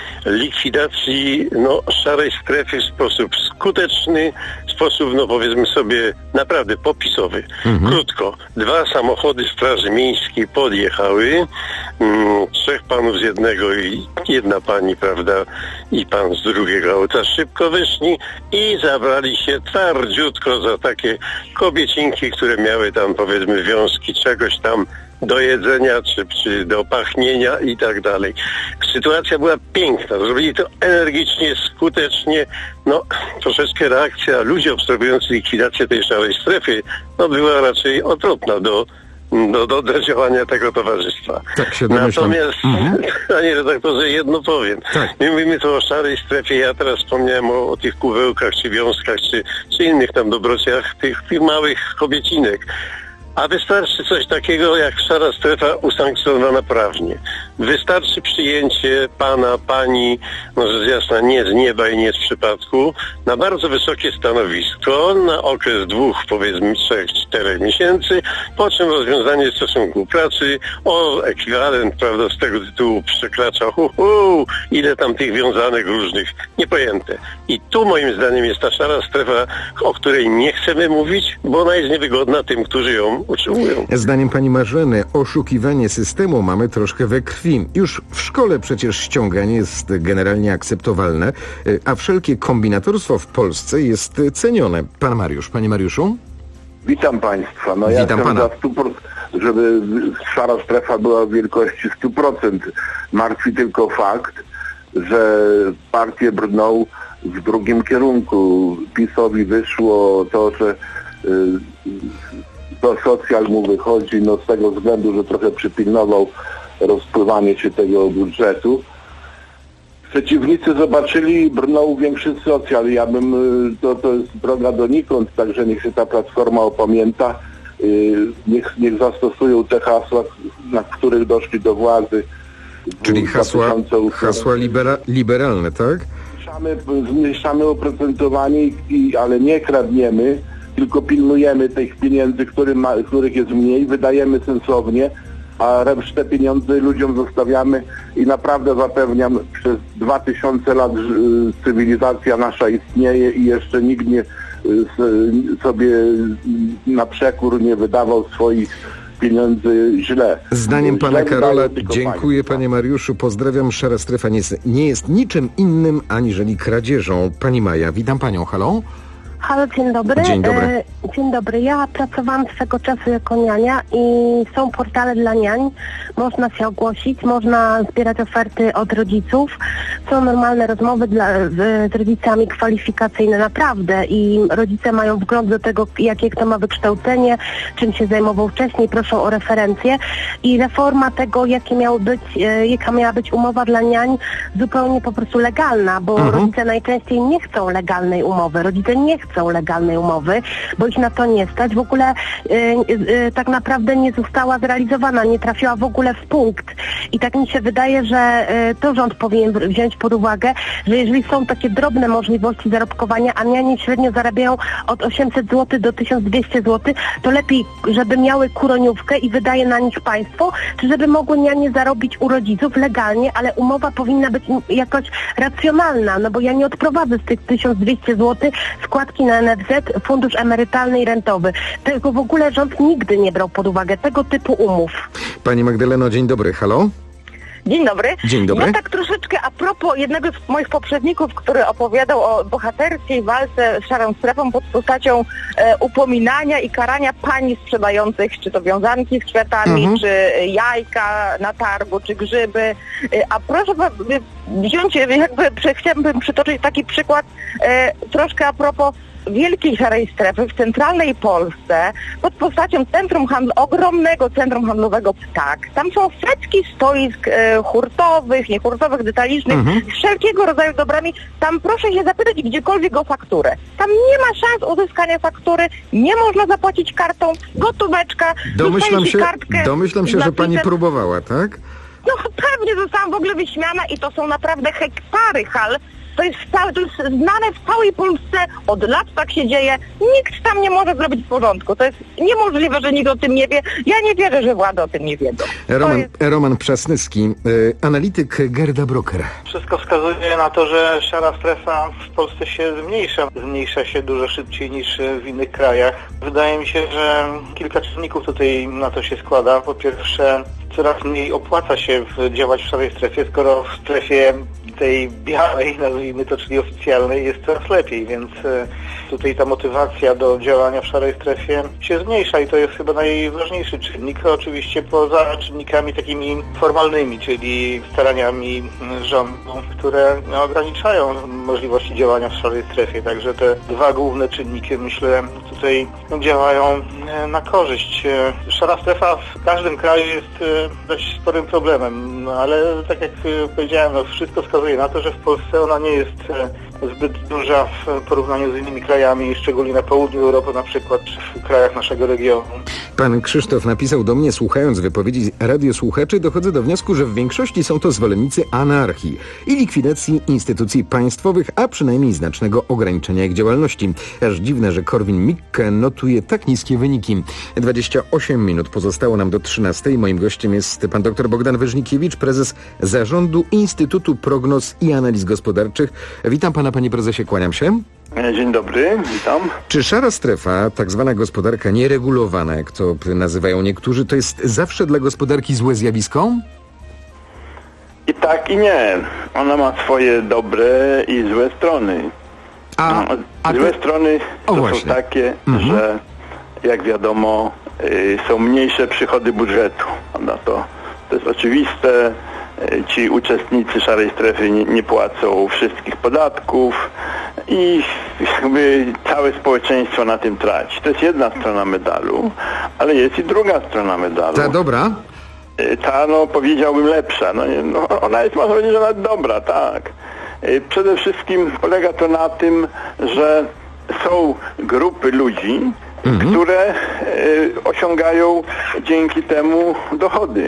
likwidacji szarej strefy w sposób skuteczny, sposób, powiedzmy sobie, naprawdę popisowy. Krótko, 2 samochody Straży Miejskiej podjechały, 3 panów z jednego i 1 pani, prawda, i pan z drugiego auta szybko wyszli i zabrali się twardziutko za takie kobiecinki, które miały tam, powiedzmy, wiązki czegoś tam do jedzenia, czy do pachnienia i tak dalej. Sytuacja była piękna. Zrobili to energicznie, skutecznie. Troszeczkę reakcja ludzi obserwujących likwidację tej szarej strefy była raczej odwrotna do działania tego towarzystwa. Tak się domyślam. Natomiast, panie redaktorze, jedno powiem. Tak. My mówimy tu o szarej strefie. Ja teraz wspomniałem o tych kuwełkach, czy wiązkach, czy innych tam dobrociach, tych małych kobiecinek. A wystarczy coś takiego jak szara strefa usankcjonowana prawnie. Wystarczy przyjęcie pana, pani, rzecz jasna nie z nieba i nie z przypadku, na bardzo wysokie stanowisko, na okres 2, powiedzmy 3-4 miesięcy, po czym rozwiązanie stosunku pracy o ekwiwalent, prawda, z tego tytułu przekracza ile tam tych wiązanek różnych, niepojęte. I tu moim zdaniem jest ta szara strefa, o której nie chcemy mówić, bo ona jest niewygodna tym, którzy ją utrzymują. Zdaniem pani Marzeny, oszukiwanie systemu mamy troszkę we krwi. Już w szkole przecież ściąganie jest generalnie akceptowalne, a wszelkie kombinatorstwo w Polsce jest cenione. Pan Mariusz. Panie Mariuszu? Witam państwa. Ja jestem za 100%, żeby szara strefa była w wielkości 100%. Martwi tylko fakt, że partie brną w drugim kierunku. PiS-owi wyszło to, że to socjal mu wychodzi, z tego względu, że trochę przypilnował rozpływanie się tego budżetu. Przeciwnicy zobaczyli, brnął większy socjal. To jest droga donikąd, także niech się ta Platforma opamięta. Niech zastosują te hasła, na których doszli do władzy. Czyli hasła liberalne, tak? Zmniejszamy oprocentowanie, ale nie kradniemy, tylko pilnujemy tych pieniędzy, których jest mniej, wydajemy sensownie, a resztę pieniędzy ludziom zostawiamy i naprawdę zapewniam, przez 2000 lat cywilizacja nasza istnieje i jeszcze nikt nie sobie na przekór nie wydawał swoich pieniędzy źle. Zdaniem pana Karola, dziękuję panie Mariuszu, pozdrawiam. Szara strefa nie jest niczym innym aniżeli kradzieżą. Pani Maja, witam panią, halo? Halo, dzień dobry. Dzień dobry. Dzień dobry. Ja pracowałam swego czasu jako niania i są portale dla niań. Można się ogłosić, można zbierać oferty od rodziców. Są normalne rozmowy z rodzicami kwalifikacyjne naprawdę i rodzice mają wgląd do tego, jakie kto ma wykształcenie, czym się zajmował wcześniej, proszą o referencje i reforma tego, jaka miała być umowa dla niań, zupełnie po prostu legalna, bo rodzice najczęściej nie chcą legalnej umowy. Rodzice nie chcą chcą legalnej umowy, bo ich na to nie stać. W ogóle tak naprawdę nie została zrealizowana, nie trafiła w ogóle w punkt. I tak mi się wydaje, że to rząd powinien wziąć pod uwagę, że jeżeli są takie drobne możliwości zarobkowania, a nianie średnio zarabiają od 800 zł do 1200 zł, to lepiej, żeby miały kuroniówkę i wydaje na nich państwo, czy żeby mogły nianie zarobić u rodziców legalnie, ale umowa powinna być jakoś racjonalna, no bo ja nie odprowadzę z tych 1200 zł składki na NFZ, fundusz emerytalny i rentowy. Tego w ogóle rząd nigdy nie brał pod uwagę, tego typu umów. Pani Magdaleno, dzień dobry, halo? Dzień dobry. Dzień dobry. Ja tak troszeczkę a propos jednego z moich poprzedników, który opowiadał o bohaterskiej walce z szarą strefą pod postacią upominania i karania pani sprzedających, czy to wiązanki z kwiatami, czy jajka na targu, czy grzyby. A proszę wziąć, chciałabym przytoczyć taki przykład troszkę a propos wielkiej szarej strefy w centralnej Polsce pod postacią ogromnego centrum handlowego Ptak. Tam są setki stoisk hurtowych, niehurtowych, detalicznych, z wszelkiego rodzaju dobrami. Tam proszę się zapytać gdziekolwiek o fakturę. Tam nie ma szans uzyskania faktury, nie można zapłacić kartą, gotóweczka, domyślam się, że pani próbowała, tak? No pewnie zostałam w ogóle wyśmiana i to są naprawdę hektary hal. To jest znane w całej Polsce, od lat tak się dzieje, nikt tam nie może zrobić w porządku. To jest niemożliwe, że nikt o tym nie wie. Ja nie wierzę, że władze o tym nie wiedzą. Roman Przasnyski, analityk Gerda Broker. Wszystko wskazuje na to, że szara strefa w Polsce się zmniejsza. Zmniejsza się dużo szybciej niż w innych krajach. Wydaje mi się, że kilka czynników tutaj na to się składa. Po pierwsze, coraz mniej opłaca się działać w szarej strefie, skoro w strefie tej białej, nazwijmy to, czyli oficjalnej, jest coraz lepiej, więc tutaj ta motywacja do działania w szarej strefie się zmniejsza i to jest chyba najważniejszy czynnik, oczywiście poza czynnikami takimi formalnymi, czyli staraniami rządu, które ograniczają możliwości działania w szarej strefie, także te dwa główne czynniki, myślę, tutaj działają na korzyść. Szara strefa w każdym kraju jest dość sporym problemem, no, ale tak jak powiedziałem, no, wszystko wskazuje na to, że w Polsce ona nie jest zbyt duża w porównaniu z innymi krajami, szczególnie na południu Europy na przykład, czy w krajach naszego regionu. Pan Krzysztof napisał do mnie, słuchając wypowiedzi radiosłuchaczy, dochodzę do wniosku, że w większości są to zwolennicy anarchii i likwidacji instytucji państwowych, a przynajmniej znacznego ograniczenia ich działalności. Aż dziwne, że Korwin-Mikke notuje tak niskie wyniki. 28 minut pozostało nam do 13. Moim gościem jest pan dr Bogdan Wyżnikiewicz, prezes Zarządu Instytutu Prognoz i Analiz Gospodarczych. Witam pana, panie prezesie, kłaniam się. Dzień dobry, witam. Czy szara strefa, tak zwana gospodarka nieregulowana, jak to nazywają niektórzy, to jest zawsze dla gospodarki złe zjawisko? I tak, i nie. Ona ma swoje dobre i złe strony. Złe strony to są takie, że jak wiadomo są mniejsze przychody budżetu. To jest oczywiste. Ci uczestnicy szarej strefy nie płacą wszystkich podatków i jakby całe społeczeństwo na tym traci. To jest jedna strona medalu, ale jest i druga strona medalu. Ta dobra? Ta, powiedziałbym lepsza. Ona jest, można powiedzieć, że nawet dobra, tak. Przede wszystkim polega to na tym, że są grupy ludzi, które osiągają dzięki temu dochody.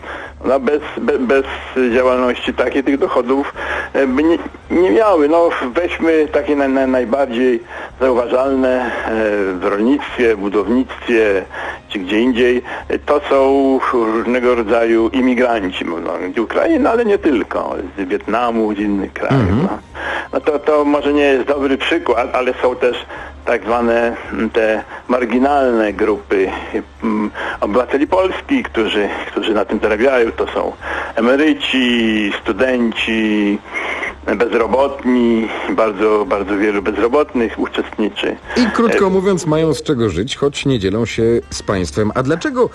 Bez działalności takiej tych dochodów by nie miały. Weźmy takie najbardziej zauważalne w rolnictwie, budownictwie czy gdzie indziej. To są różnego rodzaju imigranci, z Ukrainy, ale nie tylko, z Wietnamu, z innych krajów. To może nie jest dobry przykład, ale są też tak zwane te marginalne grupy obywateli Polski, którzy na tym zarabiają. To są emeryci, studenci, bezrobotni, bardzo, bardzo wielu bezrobotnych uczestniczy. I krótko mówiąc, mają z czego żyć, choć nie dzielą się z państwem. A dlaczego?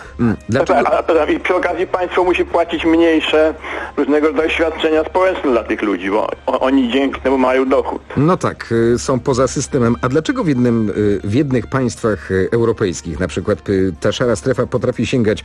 I przy okazji państwo musi płacić mniejsze różnego rodzaju świadczenia społeczne dla tych ludzi, bo oni dzięki temu mają dochód. No tak, są poza systemem. A dlaczego w jednych państwach europejskich, na przykład ta szara strefa potrafi sięgać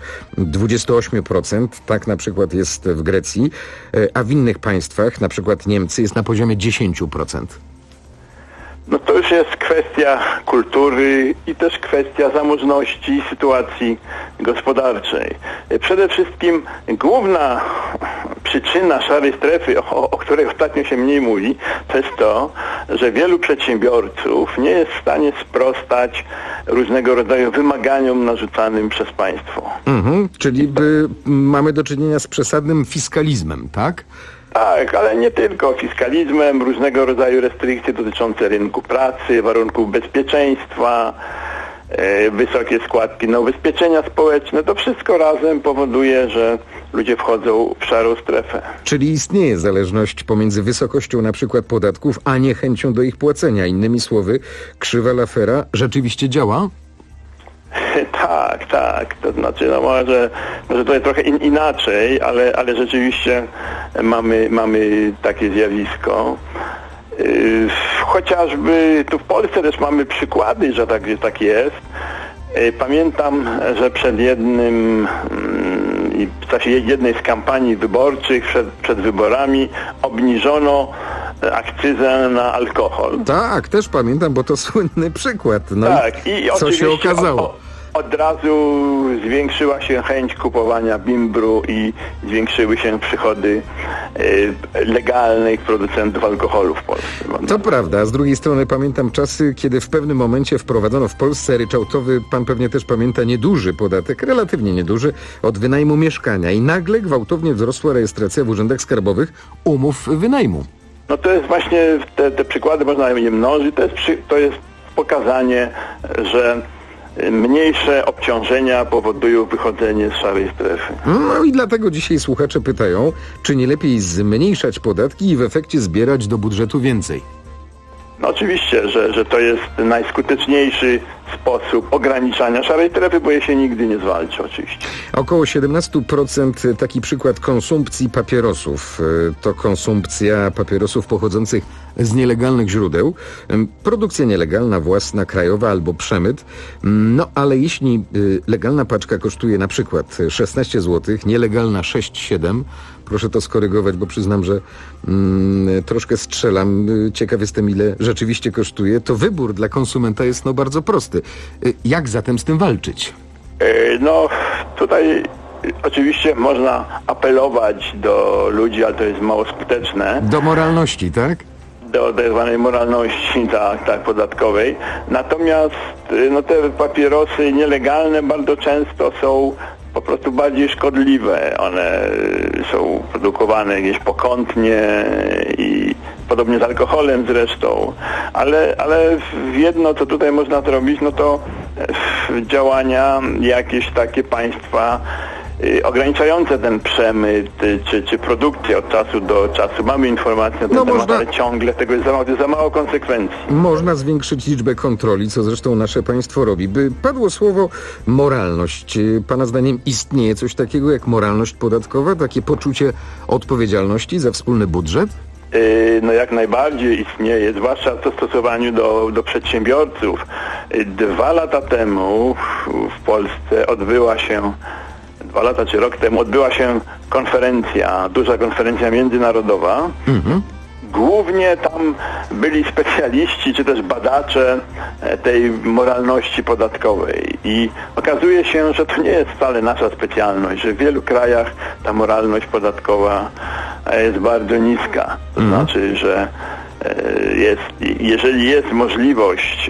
28%, tak na przykład jest w Grecji, a w innych państwach, na przykład Niemcy, jest na poziomie 10%? No to już jest kwestia kultury i też kwestia zamożności sytuacji gospodarczej. Przede wszystkim główna przyczyna szarej strefy, o której ostatnio się mniej mówi, to jest to, że wielu przedsiębiorców nie jest w stanie sprostać różnego rodzaju wymaganiom narzucanym przez państwo. Czyli mamy do czynienia z przesadnym fiskalizmem, tak? Tak, ale nie tylko fiskalizmem, różnego rodzaju restrykcje dotyczące rynku pracy, warunków bezpieczeństwa, wysokie składki na ubezpieczenia społeczne. To wszystko razem powoduje, że ludzie wchodzą w szarą strefę. Czyli istnieje zależność pomiędzy wysokością na przykład podatków, a niechęcią do ich płacenia. Innymi słowy, krzywa Laffera rzeczywiście działa? Tak. To znaczy, no może to jest trochę inaczej, ale rzeczywiście mamy takie zjawisko. Chociażby tu w Polsce też mamy przykłady, że tak jest. Pamiętam, że w czasie jednej z kampanii wyborczych, przed wyborami obniżono akcyzę na alkohol. Tak, też pamiętam, bo to słynny przykład. No tak, i co się okazało? Od razu zwiększyła się chęć kupowania bimbru i zwiększyły się przychody legalnych producentów alkoholu w Polsce. To prawda, a z drugiej strony pamiętam czasy, kiedy w pewnym momencie wprowadzono w Polsce ryczałtowy, pan pewnie też pamięta, nieduży podatek, relatywnie nieduży, od wynajmu mieszkania i nagle gwałtownie wzrosła rejestracja w urzędach skarbowych umów wynajmu. No to jest właśnie, te przykłady można je mnożyć, to jest pokazanie, że mniejsze obciążenia powodują wychodzenie z szarej strefy. No i dlatego dzisiaj słuchacze pytają, czy nie lepiej zmniejszać podatki i w efekcie zbierać do budżetu więcej? No oczywiście, że to jest najskuteczniejszy sposób ograniczania szarej strefy, bo jej się nigdy nie zwalczy oczywiście. Około 17% taki przykład konsumpcji papierosów. To konsumpcja papierosów pochodzących z nielegalnych źródeł. Produkcja nielegalna, własna, krajowa albo przemyt. No ale jeśli legalna paczka kosztuje na przykład 16 zł, nielegalna 6-7, proszę to skorygować, bo przyznam, że troszkę strzelam. Ciekaw jestem, ile rzeczywiście kosztuje. To wybór dla konsumenta jest bardzo prosty. Jak zatem z tym walczyć? No tutaj oczywiście można apelować do ludzi, ale to jest mało skuteczne. Do moralności, tak? Do tak zwanej moralności, tak, podatkowej. Natomiast te papierosy nielegalne bardzo często są po prostu bardziej szkodliwe. One są produkowane gdzieś pokątnie i podobnie z alkoholem zresztą. Ale jedno, co tutaj można zrobić, no to działania jakieś takie państwa ograniczające ten przemyt czy produkcję od czasu do czasu. Mamy informacje na ten temat, ale ciągle tego jest za mało konsekwencji. Można zwiększyć liczbę kontroli, co zresztą nasze państwo robi. By padło słowo moralność. Pana zdaniem istnieje coś takiego jak moralność podatkowa? Takie poczucie odpowiedzialności za wspólny budżet? No jak najbardziej istnieje, zwłaszcza w stosowaniu do przedsiębiorców. 2 lata temu w Polsce odbyła się 2 lata czy rok temu odbyła się konferencja, duża konferencja międzynarodowa. Głównie tam byli specjaliści czy też badacze tej moralności podatkowej i okazuje się, że to nie jest wcale nasza specjalność, że w wielu krajach ta moralność podatkowa jest bardzo niska. To znaczy, że jeżeli jest możliwość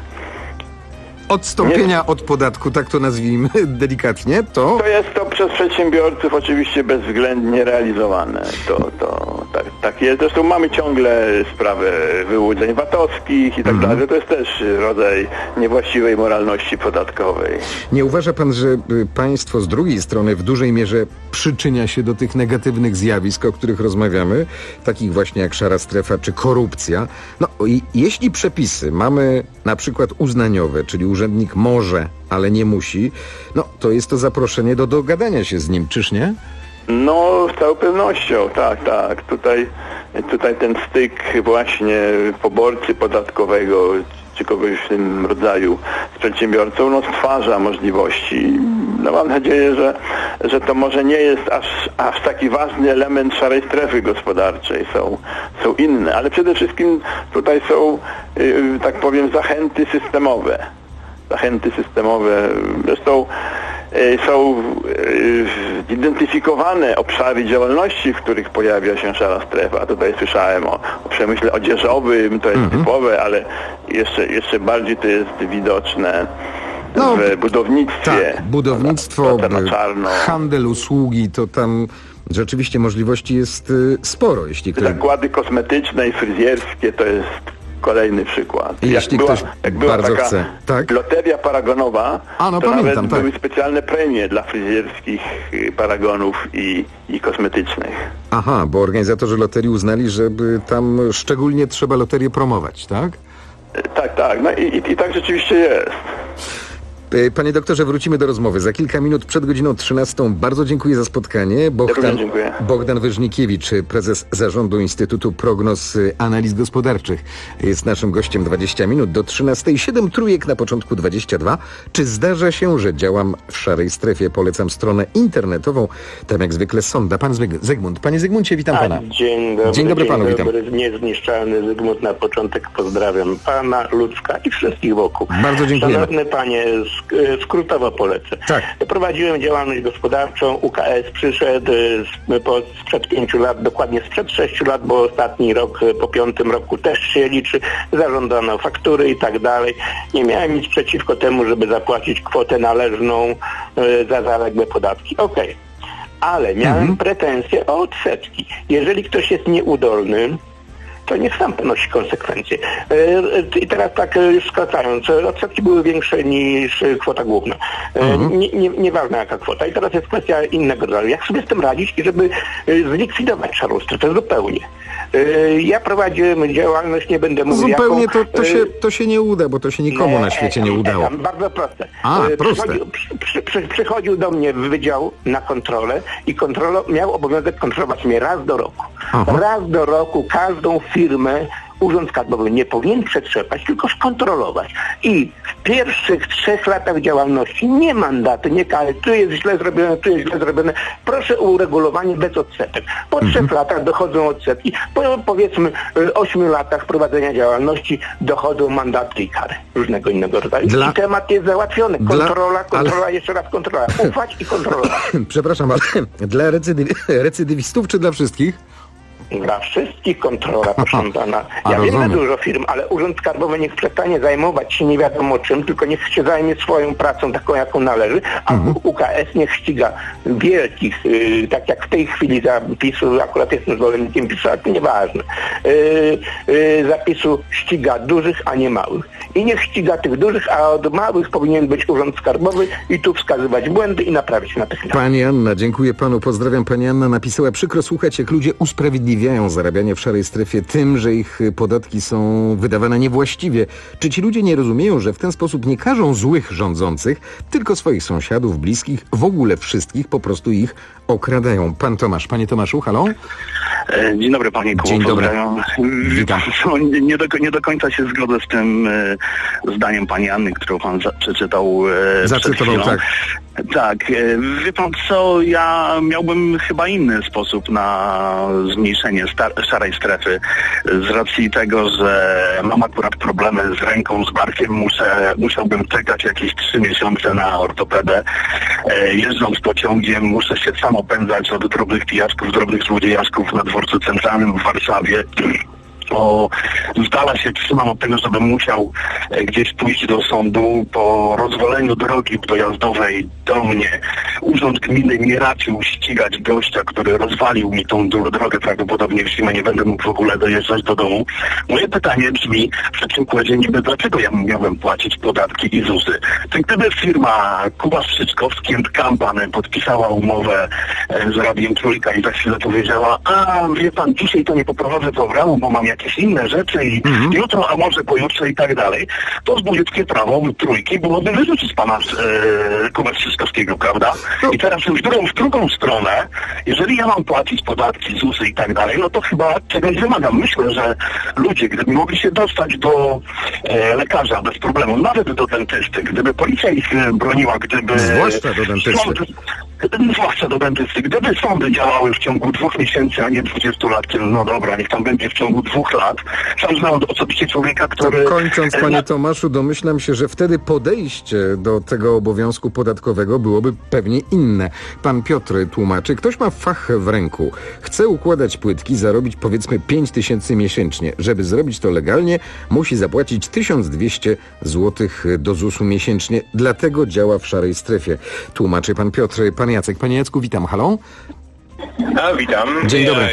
odstąpienia od podatku, tak to nazwijmy delikatnie, to jest to przez przedsiębiorców oczywiście bezwzględnie realizowane. Tak jest. Zresztą mamy ciągle sprawę wyłudzeń VAT-owskich i tak dalej. To jest też rodzaj niewłaściwej moralności podatkowej. Nie uważa pan, że państwo z drugiej strony w dużej mierze przyczynia się do tych negatywnych zjawisk, o których rozmawiamy, takich właśnie jak szara strefa czy korupcja? No i jeśli przepisy mamy na przykład uznaniowe, czyli urzędnik może, ale nie musi, no to jest to zaproszenie do dogadania się z nim, czyż nie? No, z całą pewnością, tak. Tutaj ten styk właśnie poborcy podatkowego czy kogoś w tym rodzaju z przedsiębiorcą, stwarza możliwości no mam nadzieję, że to może nie jest aż taki ważny element szarej strefy gospodarczej. Są inne, ale przede wszystkim tutaj są, tak powiem, zachęty systemowe. Zresztą są zidentyfikowane obszary działalności, w których pojawia się szara strefa. Tutaj słyszałem o przemyśle odzieżowym, to jest typowe, ale jeszcze bardziej to jest widoczne w budownictwie. Tak, budownictwo, handel, usługi, to tam rzeczywiście możliwości jest sporo. Zakłady kosmetyczne i fryzjerskie to jest kolejny przykład. Jeśli ktoś bardzo chce. Tak? Loteria paragonowa, to pamiętam, nawet były specjalne premie dla fryzjerskich paragonów i kosmetycznych. Aha, bo organizatorzy loterii uznali, że tam szczególnie trzeba loterię promować, tak? Tak. No i tak rzeczywiście jest. Panie doktorze, wrócimy do rozmowy. Za kilka minut przed godziną 13. Bardzo dziękuję za spotkanie. Dziękuję. Bogdan Wyżnikiewicz, prezes Zarządu Instytutu Prognoz Analiz Gospodarczych, jest naszym gościem. 20 minut do 13. 7 trójek na początku 22. Czy zdarza się, że działam w szarej strefie? Polecam stronę internetową. Tam jak zwykle sonda. Pan Zygmunt. Panie Zygmuncie, witam pana. Dzień dobry panu, witam. Niezniszczalny Zygmunt na początek. Pozdrawiam pana, Ludzka i wszystkich wokół. Bardzo dziękuję. Szanowny panie, skrótowo polecę. Tak. Prowadziłem działalność gospodarczą, UKS przyszedł sprzed 5 lat, dokładnie sprzed 6 lat, bo ostatni rok, po 5 roku też się liczy, zażądano faktury i tak dalej. Nie miałem nic przeciwko temu, żeby zapłacić kwotę należną za zaległe podatki. Okej. Ale miałem pretensje o odsetki. Jeżeli ktoś jest nieudolny, to niech sam ponosi konsekwencje. I teraz tak już skracając, odsetki były większe niż kwota główna. Nieważna jaka kwota. I teraz jest kwestia innego rodzaju. Jak sobie z tym radzić i żeby zlikwidować szarą strefę zupełnie. Ja prowadziłem działalność, nie będę mówił zupełnie jaką. To się nie uda, bo to się nikomu na świecie nie udało. Bardzo proste. Proste. Przychodził do mnie wydział na kontrolę i miał obowiązek kontrolować mnie raz do roku. Raz do roku każdą firmę Urząd Skarbowy nie powinien przetrzepać, tylko skontrolować. I w pierwszych 3 latach działalności nie mandaty, nie kary, tu jest źle zrobione, tu jest źle zrobione. Proszę o uregulowanie bez odsetek. Po 3 latach dochodzą odsetki. Po powiedzmy 8 latach prowadzenia działalności dochodzą mandaty i kary różnego innego rodzaju. I temat jest załatwiony. Kontrola, jeszcze raz kontrola. Ufać i kontrolować. Przepraszam, ale dla recydywistów czy dla wszystkich? Dla wszystkich kontrola pożądana. Ja wiem, że dużo firm, ale Urząd Skarbowy niech przestanie zajmować się nie wiadomo czym, tylko niech się zajmie swoją pracą taką, jaką należy, a UKS niech ściga wielkich, tak jak w tej chwili zapisu, akurat jestem zwolennikiem PiSu, ale to nieważne, zapisu ściga dużych, a nie małych. I niech ściga tych dużych, a od małych powinien być Urząd Skarbowy i tu wskazywać błędy i naprawić natychmiast. Pani Anna, dziękuję panu, pozdrawiam. Pani Anna napisała: przykro słuchać, jak ludzie usprawiedliwiają zarabianie w szarej strefie tym, że ich podatki są wydawane niewłaściwie. Czy ci ludzie nie rozumieją, że w ten sposób nie karzą złych rządzących, tylko swoich sąsiadów, bliskich, w ogóle wszystkich, po prostu ich okradają? Pan Tomasz. Panie Tomaszu, halo? Dzień dobry, panie Kubo. Dzień dobry. Witam. Nie do końca się zgodzę z tym zdaniem pani Anny, którą pan przeczytał przed chwilą. Tak. Tak. Wie pan co, ja miałbym chyba inny sposób na zmniejszenie szarej strefy. Z racji tego, że mam akurat problemy z ręką, z barkiem, musiałbym czekać jakieś 3 miesiące na ortopedę. Jeżdżąc pociągiem, muszę się sam opędzać od drobnych pijaszków, drobnych złodziejaszków na dworcu centralnym w Warszawie. Z dala się trzymam od tego, żebym musiał gdzieś pójść do sądu. Po rozwoleniu drogi dojazdowej do mnie Urząd Gminy nie raczył ścigać gościa, który rozwalił mi tą drogę. Prawdopodobnie w zimę nie będę mógł w ogóle dojeżdżać do domu. Moje pytanie brzmi w przykładzie niby, dlaczego ja miałem płacić podatki i ZUS-y? To gdyby firma Kuba Strzyczkowski & Company podpisała umowę z Radiem Trójka i za chwilę powiedziała: a wie pan, dzisiaj to nie poprowadzę programu, bo mam jakieś jakieś inne rzeczy i jutro, a może pojutrze i tak dalej, to zbójeckie prawo trójki byłoby wyrzucić pana Kuba-Strzyczkowskiego, prawda? I teraz już w drugą stronę, jeżeli ja mam płacić podatki, ZUS-y i tak dalej, no to chyba czegoś wymagam. Myślę, że ludzie, gdyby mogli się dostać do lekarza bez problemu, nawet do dentysty, gdyby policja ich broniła, gdyby... Zwłaszcza do dentysty. Zwłaszcza do dentysty. Gdyby sądy działały w ciągu 2 miesięcy, a nie 20 lat, no dobra, niech tam będzie w ciągu 2 lat. Sam znam osobiście człowieka, który... Kończąc, panie Tomaszu, domyślam się, że wtedy podejście do tego obowiązku podatkowego byłoby pewnie inne. Pan Piotr tłumaczy, ktoś ma fach w ręku, chce układać płytki, zarobić powiedzmy 5 000 miesięcznie. Żeby zrobić to legalnie, musi zapłacić 1200 zł do ZUS-u miesięcznie. Dlatego działa w szarej strefie. Tłumaczy pan Piotr. Pan Jacek. Panie Jacku, witam. Halo? Witam. Dzień dobry.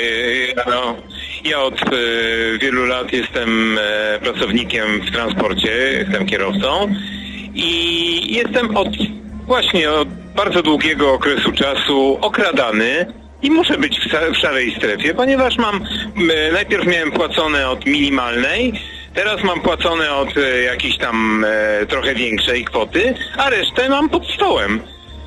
Ja od wielu lat jestem pracownikiem w transporcie, jestem kierowcą i jestem od bardzo długiego okresu czasu okradany i muszę być w szarej strefie, ponieważ najpierw miałem płacone od minimalnej, teraz mam płacone od jakiejś tam trochę większej kwoty, a resztę mam pod stołem.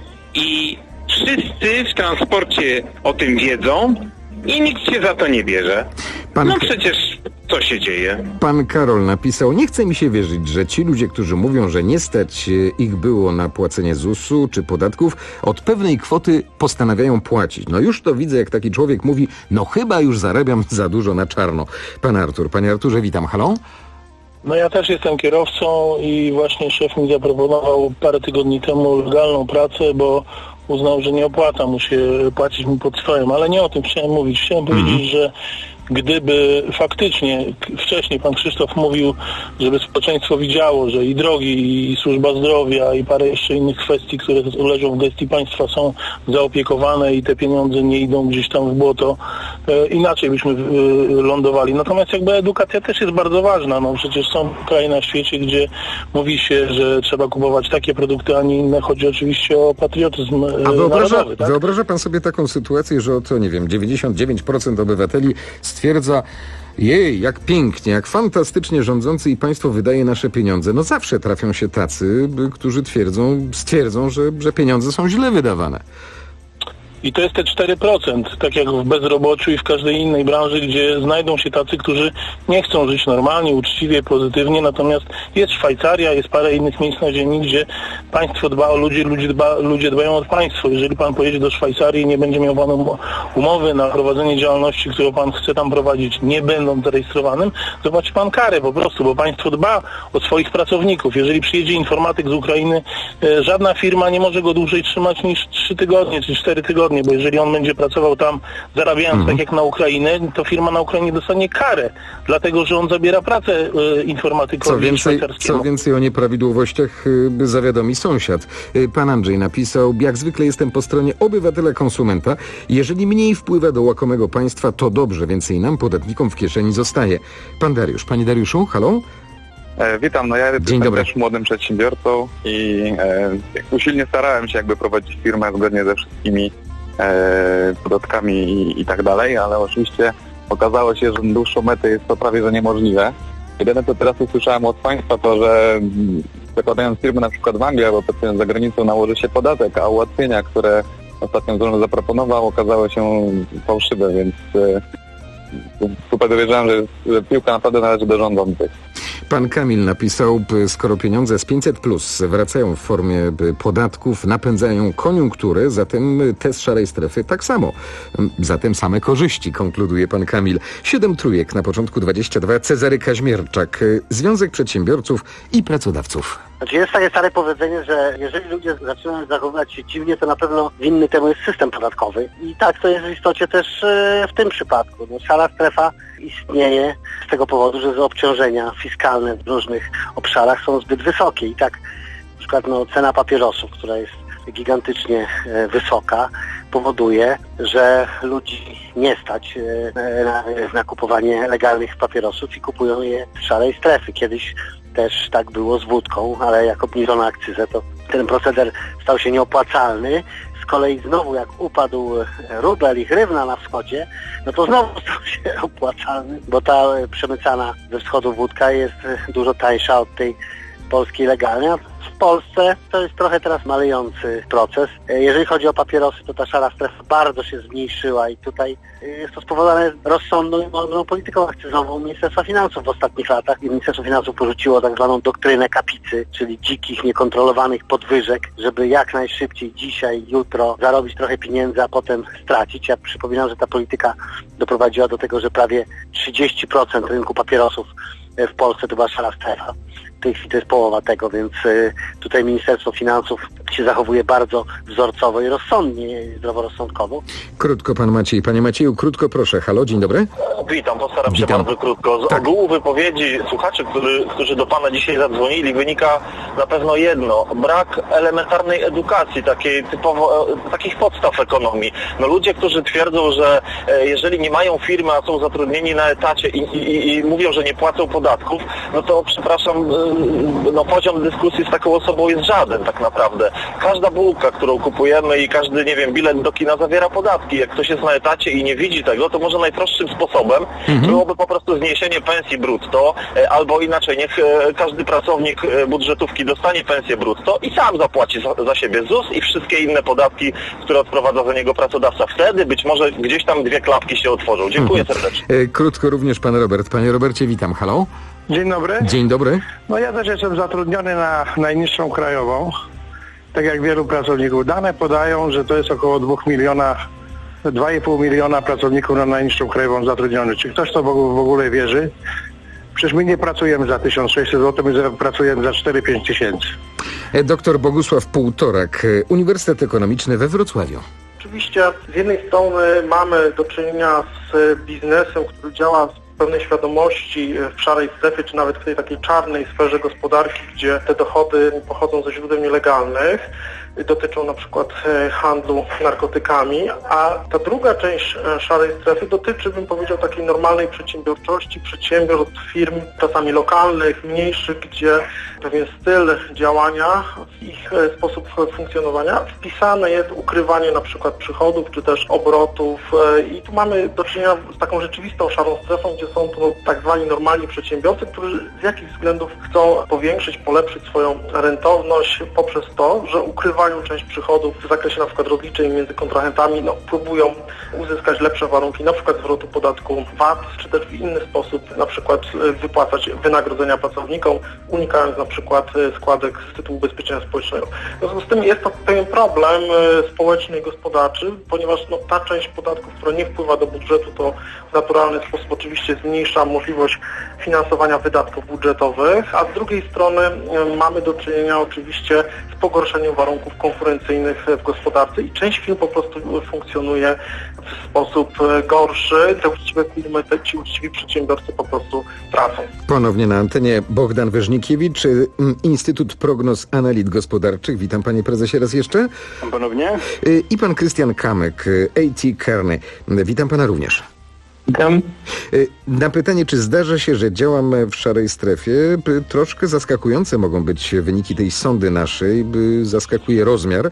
I wszyscy w transporcie o tym wiedzą i nikt się za to nie bierze. Przecież co się dzieje? Pan Karol napisał, nie chce mi się wierzyć, że ci ludzie, którzy mówią, że nie stać ich było na płacenie ZUS-u czy podatków, od pewnej kwoty postanawiają płacić. No już to widzę, jak taki człowiek mówi, no chyba już zarabiam za dużo na czarno. Pan Artur. Panie Arturze, witam. Halo? No ja też jestem kierowcą i właśnie szef mi zaproponował parę tygodni temu legalną pracę, bo uznał, że nie opłaca mu się płacić mi pod stołem, ale nie o tym chciałem mówić. Chciałem powiedzieć, że gdyby faktycznie, wcześniej pan Krzysztof mówił, żeby społeczeństwo widziało, że i drogi, i służba zdrowia, i parę jeszcze innych kwestii, które leżą w gestii państwa, są zaopiekowane i te pieniądze nie idą gdzieś tam w błoto, inaczej byśmy lądowali. Natomiast jakby edukacja też jest bardzo ważna. No przecież są kraje na świecie, gdzie mówi się, że trzeba kupować takie produkty, a nie inne. Chodzi oczywiście o patriotyzm narodowy. Tak? Wyobraża pan sobie taką sytuację, że oto, nie wiem, 99% obywateli stwierdza, jej, jak pięknie, jak fantastycznie rządzący i państwo wydaje nasze pieniądze. No zawsze trafią się tacy, którzy stwierdzą, że pieniądze są źle wydawane. I to jest te 4%, tak jak w bezrobociu i w każdej innej branży, gdzie znajdą się tacy, którzy nie chcą żyć normalnie, uczciwie, pozytywnie, natomiast jest Szwajcaria, jest parę innych miejsc na ziemi, gdzie państwo dba o ludzi, ludzie dbają o państwo. Jeżeli pan pojedzie do Szwajcarii i nie będzie miał pan umowy na prowadzenie działalności, którą pan chce tam prowadzić, nie będąc zarejestrowanym, zobaczy pan karę po prostu, bo państwo dba o swoich pracowników. Jeżeli przyjedzie informatyk z Ukrainy, żadna firma nie może go dłużej trzymać niż 3 tygodnie czy 4 tygodnie. Bo jeżeli on będzie pracował tam zarabiając tak jak na Ukrainę, to firma na Ukrainie dostanie karę, dlatego że on zabiera pracę informatykowi szwajcarskiemu. Co więcej, o nieprawidłowościach zawiadomi sąsiad. Pan Andrzej napisał, jak zwykle jestem po stronie obywatela konsumenta. Jeżeli mniej wpływa do łakomego państwa, to dobrze, więcej nam, podatnikom, w kieszeni zostaje. Pan Dariusz. Panie Dariuszu, halo? Witam, ja jestem też młodym przedsiębiorcą i usilnie starałem się prowadzić firmę zgodnie ze wszystkimi podatkami i tak dalej, ale oczywiście okazało się, że na dłuższą metę jest to prawie że niemożliwe. Jedyne co teraz usłyszałem od państwa to, że zakładając firmę na przykład w Anglii albo pracując za granicą nałoży się podatek, a ułatwienia, które ostatnio rząd zaproponował, okazały się fałszywe, więc super dowierzałem, że piłka naprawdę należy do rządzących. Pan Kamil napisał, skoro pieniądze z 500+ wracają w formie podatków, napędzają koniunkturę, zatem te z szarej strefy tak samo. Zatem same korzyści, konkluduje pan Kamil. 7 trójek na początku 22. Cezary Kaźmierczak, Związek Przedsiębiorców i Pracodawców. Znaczy jest takie stare powiedzenie, że jeżeli ludzie zaczynają zachowywać się dziwnie, to na pewno winny temu jest system podatkowy. I tak to jest w istocie też w tym przypadku. Szara strefa istnieje z tego powodu, że obciążenia fiskalne w różnych obszarach są zbyt wysokie. I tak na przykład cena papierosów, która jest gigantycznie wysoka, powoduje, że ludzi nie stać na kupowanie legalnych papierosów i kupują je w szarej strefy. Kiedyś też tak było z wódką, ale jak obniżono akcyzę, to ten proceder stał się nieopłacalny. Z kolei znowu jak upadł rubel i hrywna na wschodzie, no to znowu stał się opłacalny, bo ta przemycana ze wschodu wódka jest dużo tańsza od tej polskiej legalnie. W Polsce to jest trochę teraz malejący proces. Jeżeli chodzi o papierosy, to ta szara strefa bardzo się zmniejszyła i tutaj jest to spowodowane rozsądną i mądrą polityką akcyzową Ministerstwa Finansów w ostatnich latach. Ministerstwo Finansów porzuciło tak zwaną doktrynę kapicy, czyli dzikich, niekontrolowanych podwyżek, żeby jak najszybciej dzisiaj, jutro zarobić trochę pieniędzy, a potem stracić. Ja przypominam, że ta polityka doprowadziła do tego, że prawie 30% rynku papierosów w Polsce to była szara strefa. W tej chwili to jest połowa tego, więc tutaj Ministerstwo Finansów się zachowuje bardzo wzorcowo i rozsądnie, zdroworozsądkowo. Krótko pan Maciej. Panie Macieju, krótko proszę. Halo, dzień dobry. Witam, postaram się bardzo krótko. Z ogółu wypowiedzi słuchaczy, którzy do pana dzisiaj zadzwonili, wynika na pewno jedno. Brak elementarnej edukacji, takich podstaw ekonomii. No ludzie, którzy twierdzą, że jeżeli nie mają firmy, a są zatrudnieni na etacie i mówią, że nie płacą podatków, no to przepraszam, no poziom dyskusji z taką osobą jest żaden tak naprawdę. Każda bułka, którą kupujemy i każdy, nie wiem, bilet do kina zawiera podatki. Jak ktoś jest na etacie i nie widzi tego, to może najprostszym sposobem byłoby po prostu zniesienie pensji brutto, albo inaczej, niech każdy pracownik budżetówki dostanie pensję brutto i sam zapłaci za siebie ZUS i wszystkie inne podatki, które odprowadza za niego pracodawca. Wtedy być może gdzieś tam dwie klapki się otworzą. Dziękuję serdecznie. Krótko również pan Robert. Panie Robercie, witam. Halo? Dzień dobry. Dzień dobry. No ja też jestem zatrudniony na najniższą krajową, tak jak wielu pracowników. Dane podają, że to jest około 2,5 miliona pracowników na najniższą krajową zatrudnionych. Czy ktoś to w ogóle wierzy? Przecież my nie pracujemy za 1600 zł, my pracujemy za 4-5 tysięcy. Doktor Bogusław Półtorak, Uniwersytet Ekonomiczny we Wrocławiu. Oczywiście z jednej strony mamy do czynienia z biznesem, który działa z pewnej świadomości w szarej strefie, czy nawet w tej takiej czarnej sferze gospodarki, gdzie te dochody pochodzą ze źródeł nielegalnych, dotyczą na przykład handlu narkotykami, a ta druga część szarej strefy dotyczy, bym powiedział, takiej normalnej przedsiębiorczości, przedsiębiorstw, firm, czasami lokalnych, mniejszych, gdzie pewien styl działania, ich sposób funkcjonowania wpisane jest ukrywanie na przykład przychodów, czy też obrotów i tu mamy do czynienia z taką rzeczywistą szarą strefą, gdzie są to tak zwani normalni przedsiębiorcy, którzy z jakichś względów chcą powiększyć, polepszyć swoją rentowność poprzez to, że ukrywają część przychodów w zakresie na przykład rozliczeń między kontrahentami, próbują uzyskać lepsze warunki, na przykład zwrotu podatku VAT, czy też w inny sposób na przykład wypłacać wynagrodzenia pracownikom, unikając na przykład składek z tytułu ubezpieczenia społecznego. W związku z tym jest to pewien problem społeczny i gospodarczy, ponieważ ta część podatków, która nie wpływa do budżetu, to w naturalny sposób oczywiście zmniejsza możliwość finansowania wydatków budżetowych, a z drugiej strony mamy do czynienia oczywiście z pogorszeniem warunków konkurencyjnych w gospodarce i część firm po prostu funkcjonuje w sposób gorszy. Te uczciwe firmy, ci uczciwi przedsiębiorcy po prostu tracą. Ponownie na antenie Bogdan Wyżnikiewicz, Instytut Prognoz Analiz Gospodarczych. Witam panie prezesie raz jeszcze. Ponownie. I pan Krystian Kamek, A.T. Kearney. Witam pana również. Na pytanie, czy zdarza się, że działam w szarej strefie, troszkę zaskakujące mogą być wyniki tej sondy naszej. Zaskakuje rozmiar.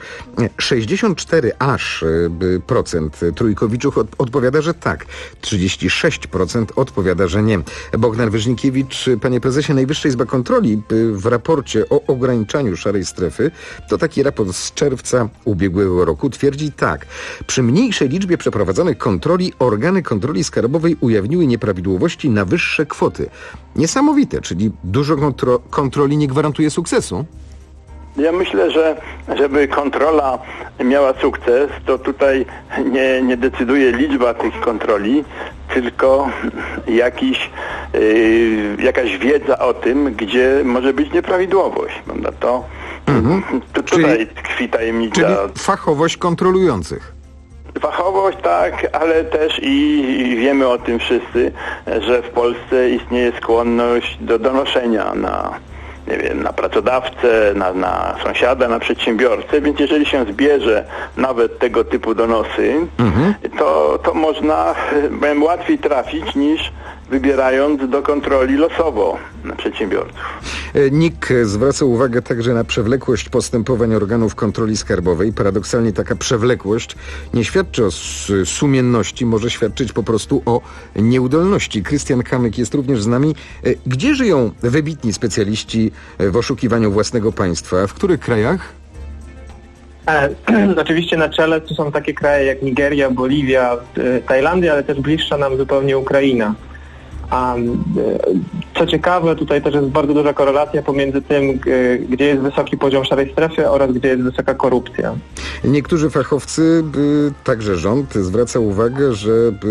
64% trójkowiczów odpowiada, że tak. 36% odpowiada, że nie. Bogdan Wyżnikiewicz, panie prezesie, Najwyższa Izba Kontroli w raporcie o ograniczaniu szarej strefy, to taki raport z czerwca ubiegłego roku, twierdzi tak. Przy mniejszej liczbie przeprowadzonych kontroli organy kontroli skarbowej ujawniły nieprawidłowości na wyższe kwoty. Niesamowite, czyli dużo kontroli nie gwarantuje sukcesu? Ja myślę, że żeby kontrola miała sukces, to tutaj nie decyduje liczba tych kontroli, tylko jakaś wiedza o tym, gdzie może być nieprawidłowość. Prawda? To tutaj tkwi tajemnica. Czyli fachowość kontrolujących. Fachowość tak, ale też i wiemy o tym wszyscy, że w Polsce istnieje skłonność do donoszenia na pracodawcę, na sąsiada, na przedsiębiorcę, więc jeżeli się zbierze nawet tego typu donosy, to można łatwiej trafić wybierając do kontroli losowo przedsiębiorców. NIK zwraca uwagę także na przewlekłość postępowań organów kontroli skarbowej. Paradoksalnie taka przewlekłość nie świadczy o sumienności, może świadczyć po prostu o nieudolności. Krystian Kamyk jest również z nami. Gdzie żyją wybitni specjaliści w oszukiwaniu własnego państwa? W których krajach? Oczywiście na czele to są takie kraje jak Nigeria, Boliwia, Tajlandia, ale też bliższa nam zupełnie Ukraina. A co ciekawe, tutaj też jest bardzo duża korelacja pomiędzy tym, gdzie jest wysoki poziom szarej strefy oraz gdzie jest wysoka korupcja. Niektórzy fachowcy, także rząd, zwraca uwagę, że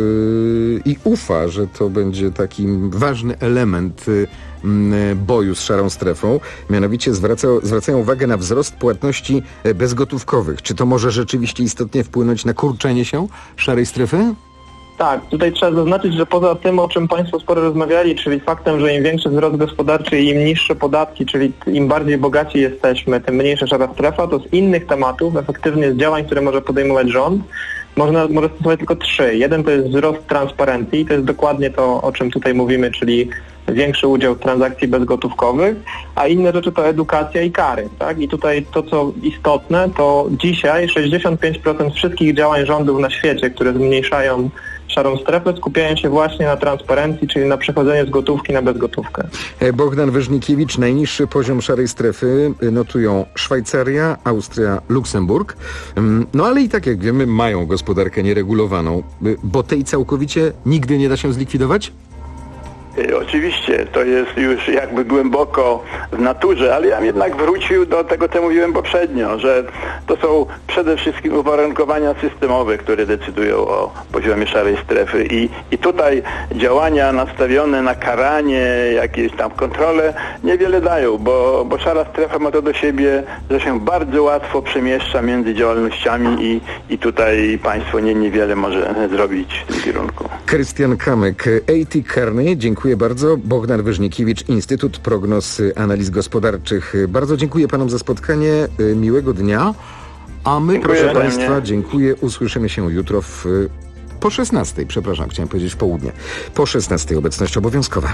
i ufa, że to będzie taki ważny element boju z szarą strefą. Mianowicie zwracają uwagę na wzrost płatności bezgotówkowych. Czy to może rzeczywiście istotnie wpłynąć na kurczenie się szarej strefy? Tak, tutaj trzeba zaznaczyć, że poza tym, o czym Państwo sporo rozmawiali, czyli faktem, że im większy wzrost gospodarczy i im niższe podatki, czyli im bardziej bogaci jesteśmy, tym mniejsza szara strefa, to z innych tematów, efektywnie z działań, które może podejmować rząd, może stosować tylko 3. Jeden to jest wzrost transparencji, to jest dokładnie to, o czym tutaj mówimy, czyli większy udział transakcji bezgotówkowych, a inne rzeczy to edukacja i kary, tak? I tutaj to, co istotne, to dzisiaj 65% wszystkich działań rządów na świecie, które zmniejszają szarą strefę, skupiają się właśnie na transparencji, czyli na przechodzeniu z gotówki na bezgotówkę. Bogdan Wyżnikiewicz, najniższy poziom szarej strefy notują Szwajcaria, Austria, Luksemburg. No ale i tak jak wiemy, mają gospodarkę nieregulowaną, bo tej całkowicie nigdy nie da się zlikwidować? Oczywiście, to jest już jakby głęboko w naturze, ale ja bym jednak wrócił do tego, co mówiłem poprzednio, że to są przede wszystkim uwarunkowania systemowe, które decydują o poziomie szarej strefy i tutaj działania nastawione na karanie, jakieś tam kontrole niewiele dają, bo szara strefa ma to do siebie, że się bardzo łatwo przemieszcza między działalnościami i tutaj państwo niewiele może zrobić w tym kierunku. Krystian Kamyk, A.T. Kearney, dziękuję bardzo. Bogdan Wyżnikiewicz, Instytut Prognoz Analiz Gospodarczych. Bardzo dziękuję panom za spotkanie. Miłego dnia. A my, dziękuję, proszę państwa, dziękuję. Usłyszymy się jutro po 16. Przepraszam, chciałem powiedzieć w południe. Po 16. obecność obowiązkowa.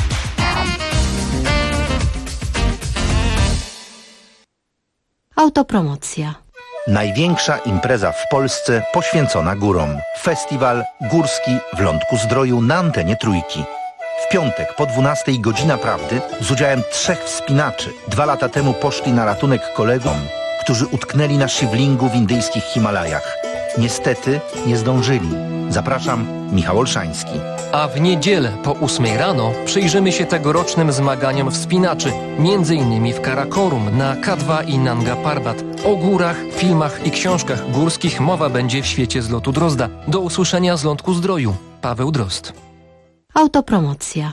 Autopromocja. Największa impreza w Polsce poświęcona górom. Festiwal Górski w Lądku-Zdroju na antenie Trójki. W piątek po 12 Godzina Prawdy z udziałem 3 wspinaczy. 2 lata temu poszli na ratunek kolegom, którzy utknęli na szywlingu w indyjskich Himalajach. Niestety nie zdążyli. Zapraszam, Michał Olszański. A w niedzielę po 8 rano przyjrzymy się tegorocznym zmaganiom wspinaczy, m.in. w Karakorum, na K2 i Nanga Parbat. O górach, filmach i książkach górskich mowa będzie w świecie z lotu Drozda. Do usłyszenia z Lądku-Zdroju. Paweł Drozd. Autopromocja.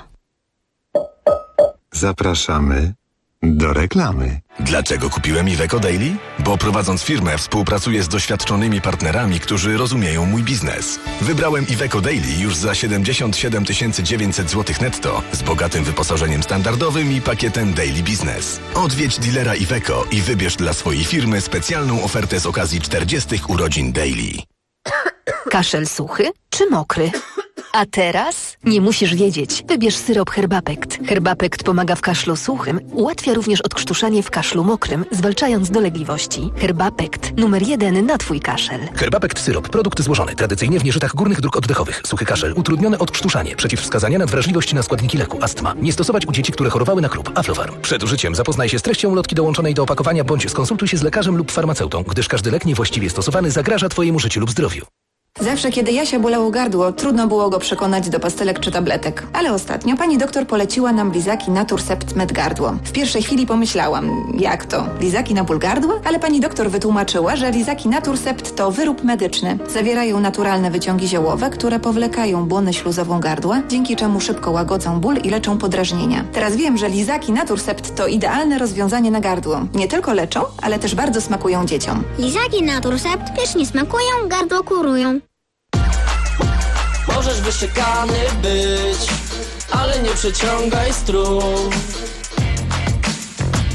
Zapraszamy do reklamy. Dlaczego kupiłem Iveco Daily? Bo prowadząc firmę współpracuję z doświadczonymi partnerami, którzy rozumieją mój biznes. Wybrałem Iveco Daily już za 77 900 zł netto z bogatym wyposażeniem standardowym i pakietem Daily Business. Odwiedź dealera Iveco i wybierz dla swojej firmy specjalną ofertę z okazji 40 urodzin Daily. Kaszel suchy czy mokry? A teraz nie musisz wiedzieć. Wybierz syrop Herbapekt. Herbapekt pomaga w kaszlu suchym, ułatwia również odkrztuszanie w kaszlu mokrym, zwalczając dolegliwości. Herbapekt. Numer 1 na Twój kaszel. Herbapekt syrop. Produkt złożony. Tradycyjnie w nieżytach górnych dróg oddechowych. Suchy kaszel. Utrudnione odkrztuszanie. Przeciwwskazania na wrażliwość na składniki leku. Astma. Nie stosować u dzieci, które chorowały na krób. Aflofarm. Przed użyciem zapoznaj się z treścią ulotki dołączonej do opakowania bądź skonsultuj się z lekarzem lub farmaceutą, gdyż każdy lek niewłaściwie stosowany zagraża Twojemu życiu lub zdrowiu. Zawsze, kiedy Jasia bolało gardło, trudno było go przekonać do pastelek czy tabletek. Ale ostatnio pani doktor poleciła nam lizaki Naturcept Med Gardło. W pierwszej chwili pomyślałam, jak to? Lizaki na ból gardła? Ale pani doktor wytłumaczyła, że lizaki Naturcept to wyrób medyczny. Zawierają naturalne wyciągi ziołowe, które powlekają błonę śluzową gardła, dzięki czemu szybko łagodzą ból i leczą podrażnienia. Teraz wiem, że lizaki Naturcept to idealne rozwiązanie na gardło. Nie tylko leczą, ale też bardzo smakują dzieciom. Lizaki Naturcept pysznie smakują, gardło kurują. Możesz wyszykany być, ale nie przeciągaj strun.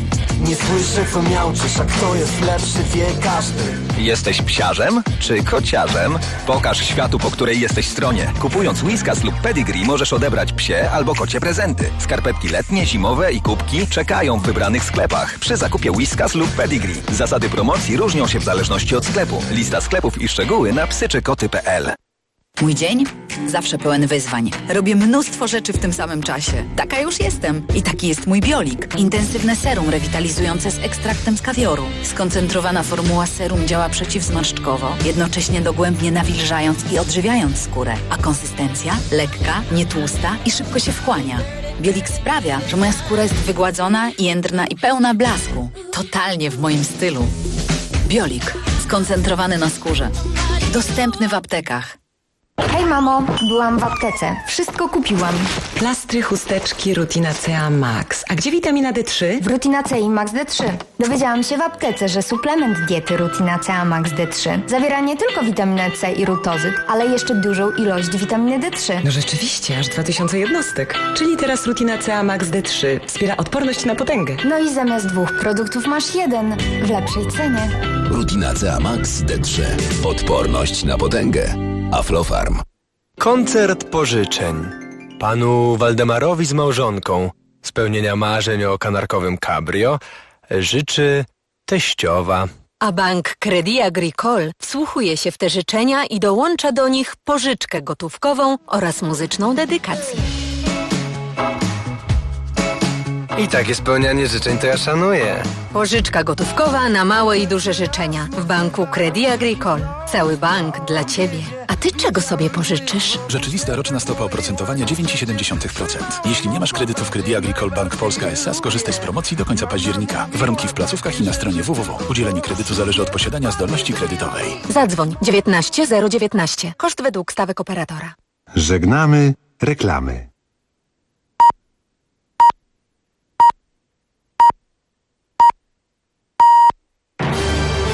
Nie słyszę co miałczysz, a kto jest lepszy wie każdy. Jesteś psiarzem czy kociarzem? Pokaż światu, po której jesteś stronie. Kupując Whiskas lub Pedigree możesz odebrać psie albo kocie prezenty. Skarpetki letnie, zimowe i kubki czekają w wybranych sklepach przy zakupie Whiskas lub Pedigree. Zasady promocji różnią się w zależności od sklepu. Lista sklepów i szczegóły na psyczykoty.pl. Mój dzień? Zawsze pełen wyzwań. Robię mnóstwo rzeczy w tym samym czasie. Taka już jestem. I taki jest mój Biolik. Intensywne serum rewitalizujące z ekstraktem z kawioru. Skoncentrowana formuła serum działa przeciwzmarszczkowo, jednocześnie dogłębnie nawilżając i odżywiając skórę. A konsystencja? Lekka, nietłusta i szybko się wchłania. Biolik sprawia, że moja skóra jest wygładzona, jędrna i pełna blasku. Totalnie w moim stylu. Biolik. Skoncentrowany na skórze. Dostępny w aptekach. Hej mamo, byłam w aptece. Wszystko kupiłam. Plastry, chusteczki, Rutina CA Max. A gdzie witamina D3? W Rutina CI Max D3. Dowiedziałam się w aptece, że suplement diety Rutina CA Max D3 zawiera nie tylko witaminę C i rutozyt, ale jeszcze dużą ilość witaminy D3. No rzeczywiście, aż 2000 jednostek. Czyli teraz Rutina CA Max D3 wspiera odporność na potęgę. No i zamiast 2 produktów masz 1 w lepszej cenie. Rutina CA Max D3. Odporność na potęgę. Aflofarm. Koncert pożyczeń. Panu Waldemarowi z małżonką spełnienia marzeń o kanarkowym cabrio życzy teściowa. A bank Crédit Agricole wsłuchuje się w te życzenia i dołącza do nich pożyczkę gotówkową oraz muzyczną dedykację. I takie spełnianie życzeń to ja szanuję. Pożyczka gotówkowa na małe i duże życzenia w banku Crédit Agricole. Cały bank dla Ciebie. A Ty czego sobie pożyczysz? Rzeczywista roczna stopa oprocentowania 9,7%. Jeśli nie masz kredytu w Crédit Agricole Bank Polska S.A., skorzystaj z promocji do końca października. Warunki w placówkach i na stronie www. Udzielenie kredytu zależy od posiadania zdolności kredytowej. Zadzwoń 19 019. Koszt według stawek operatora. Żegnamy reklamy.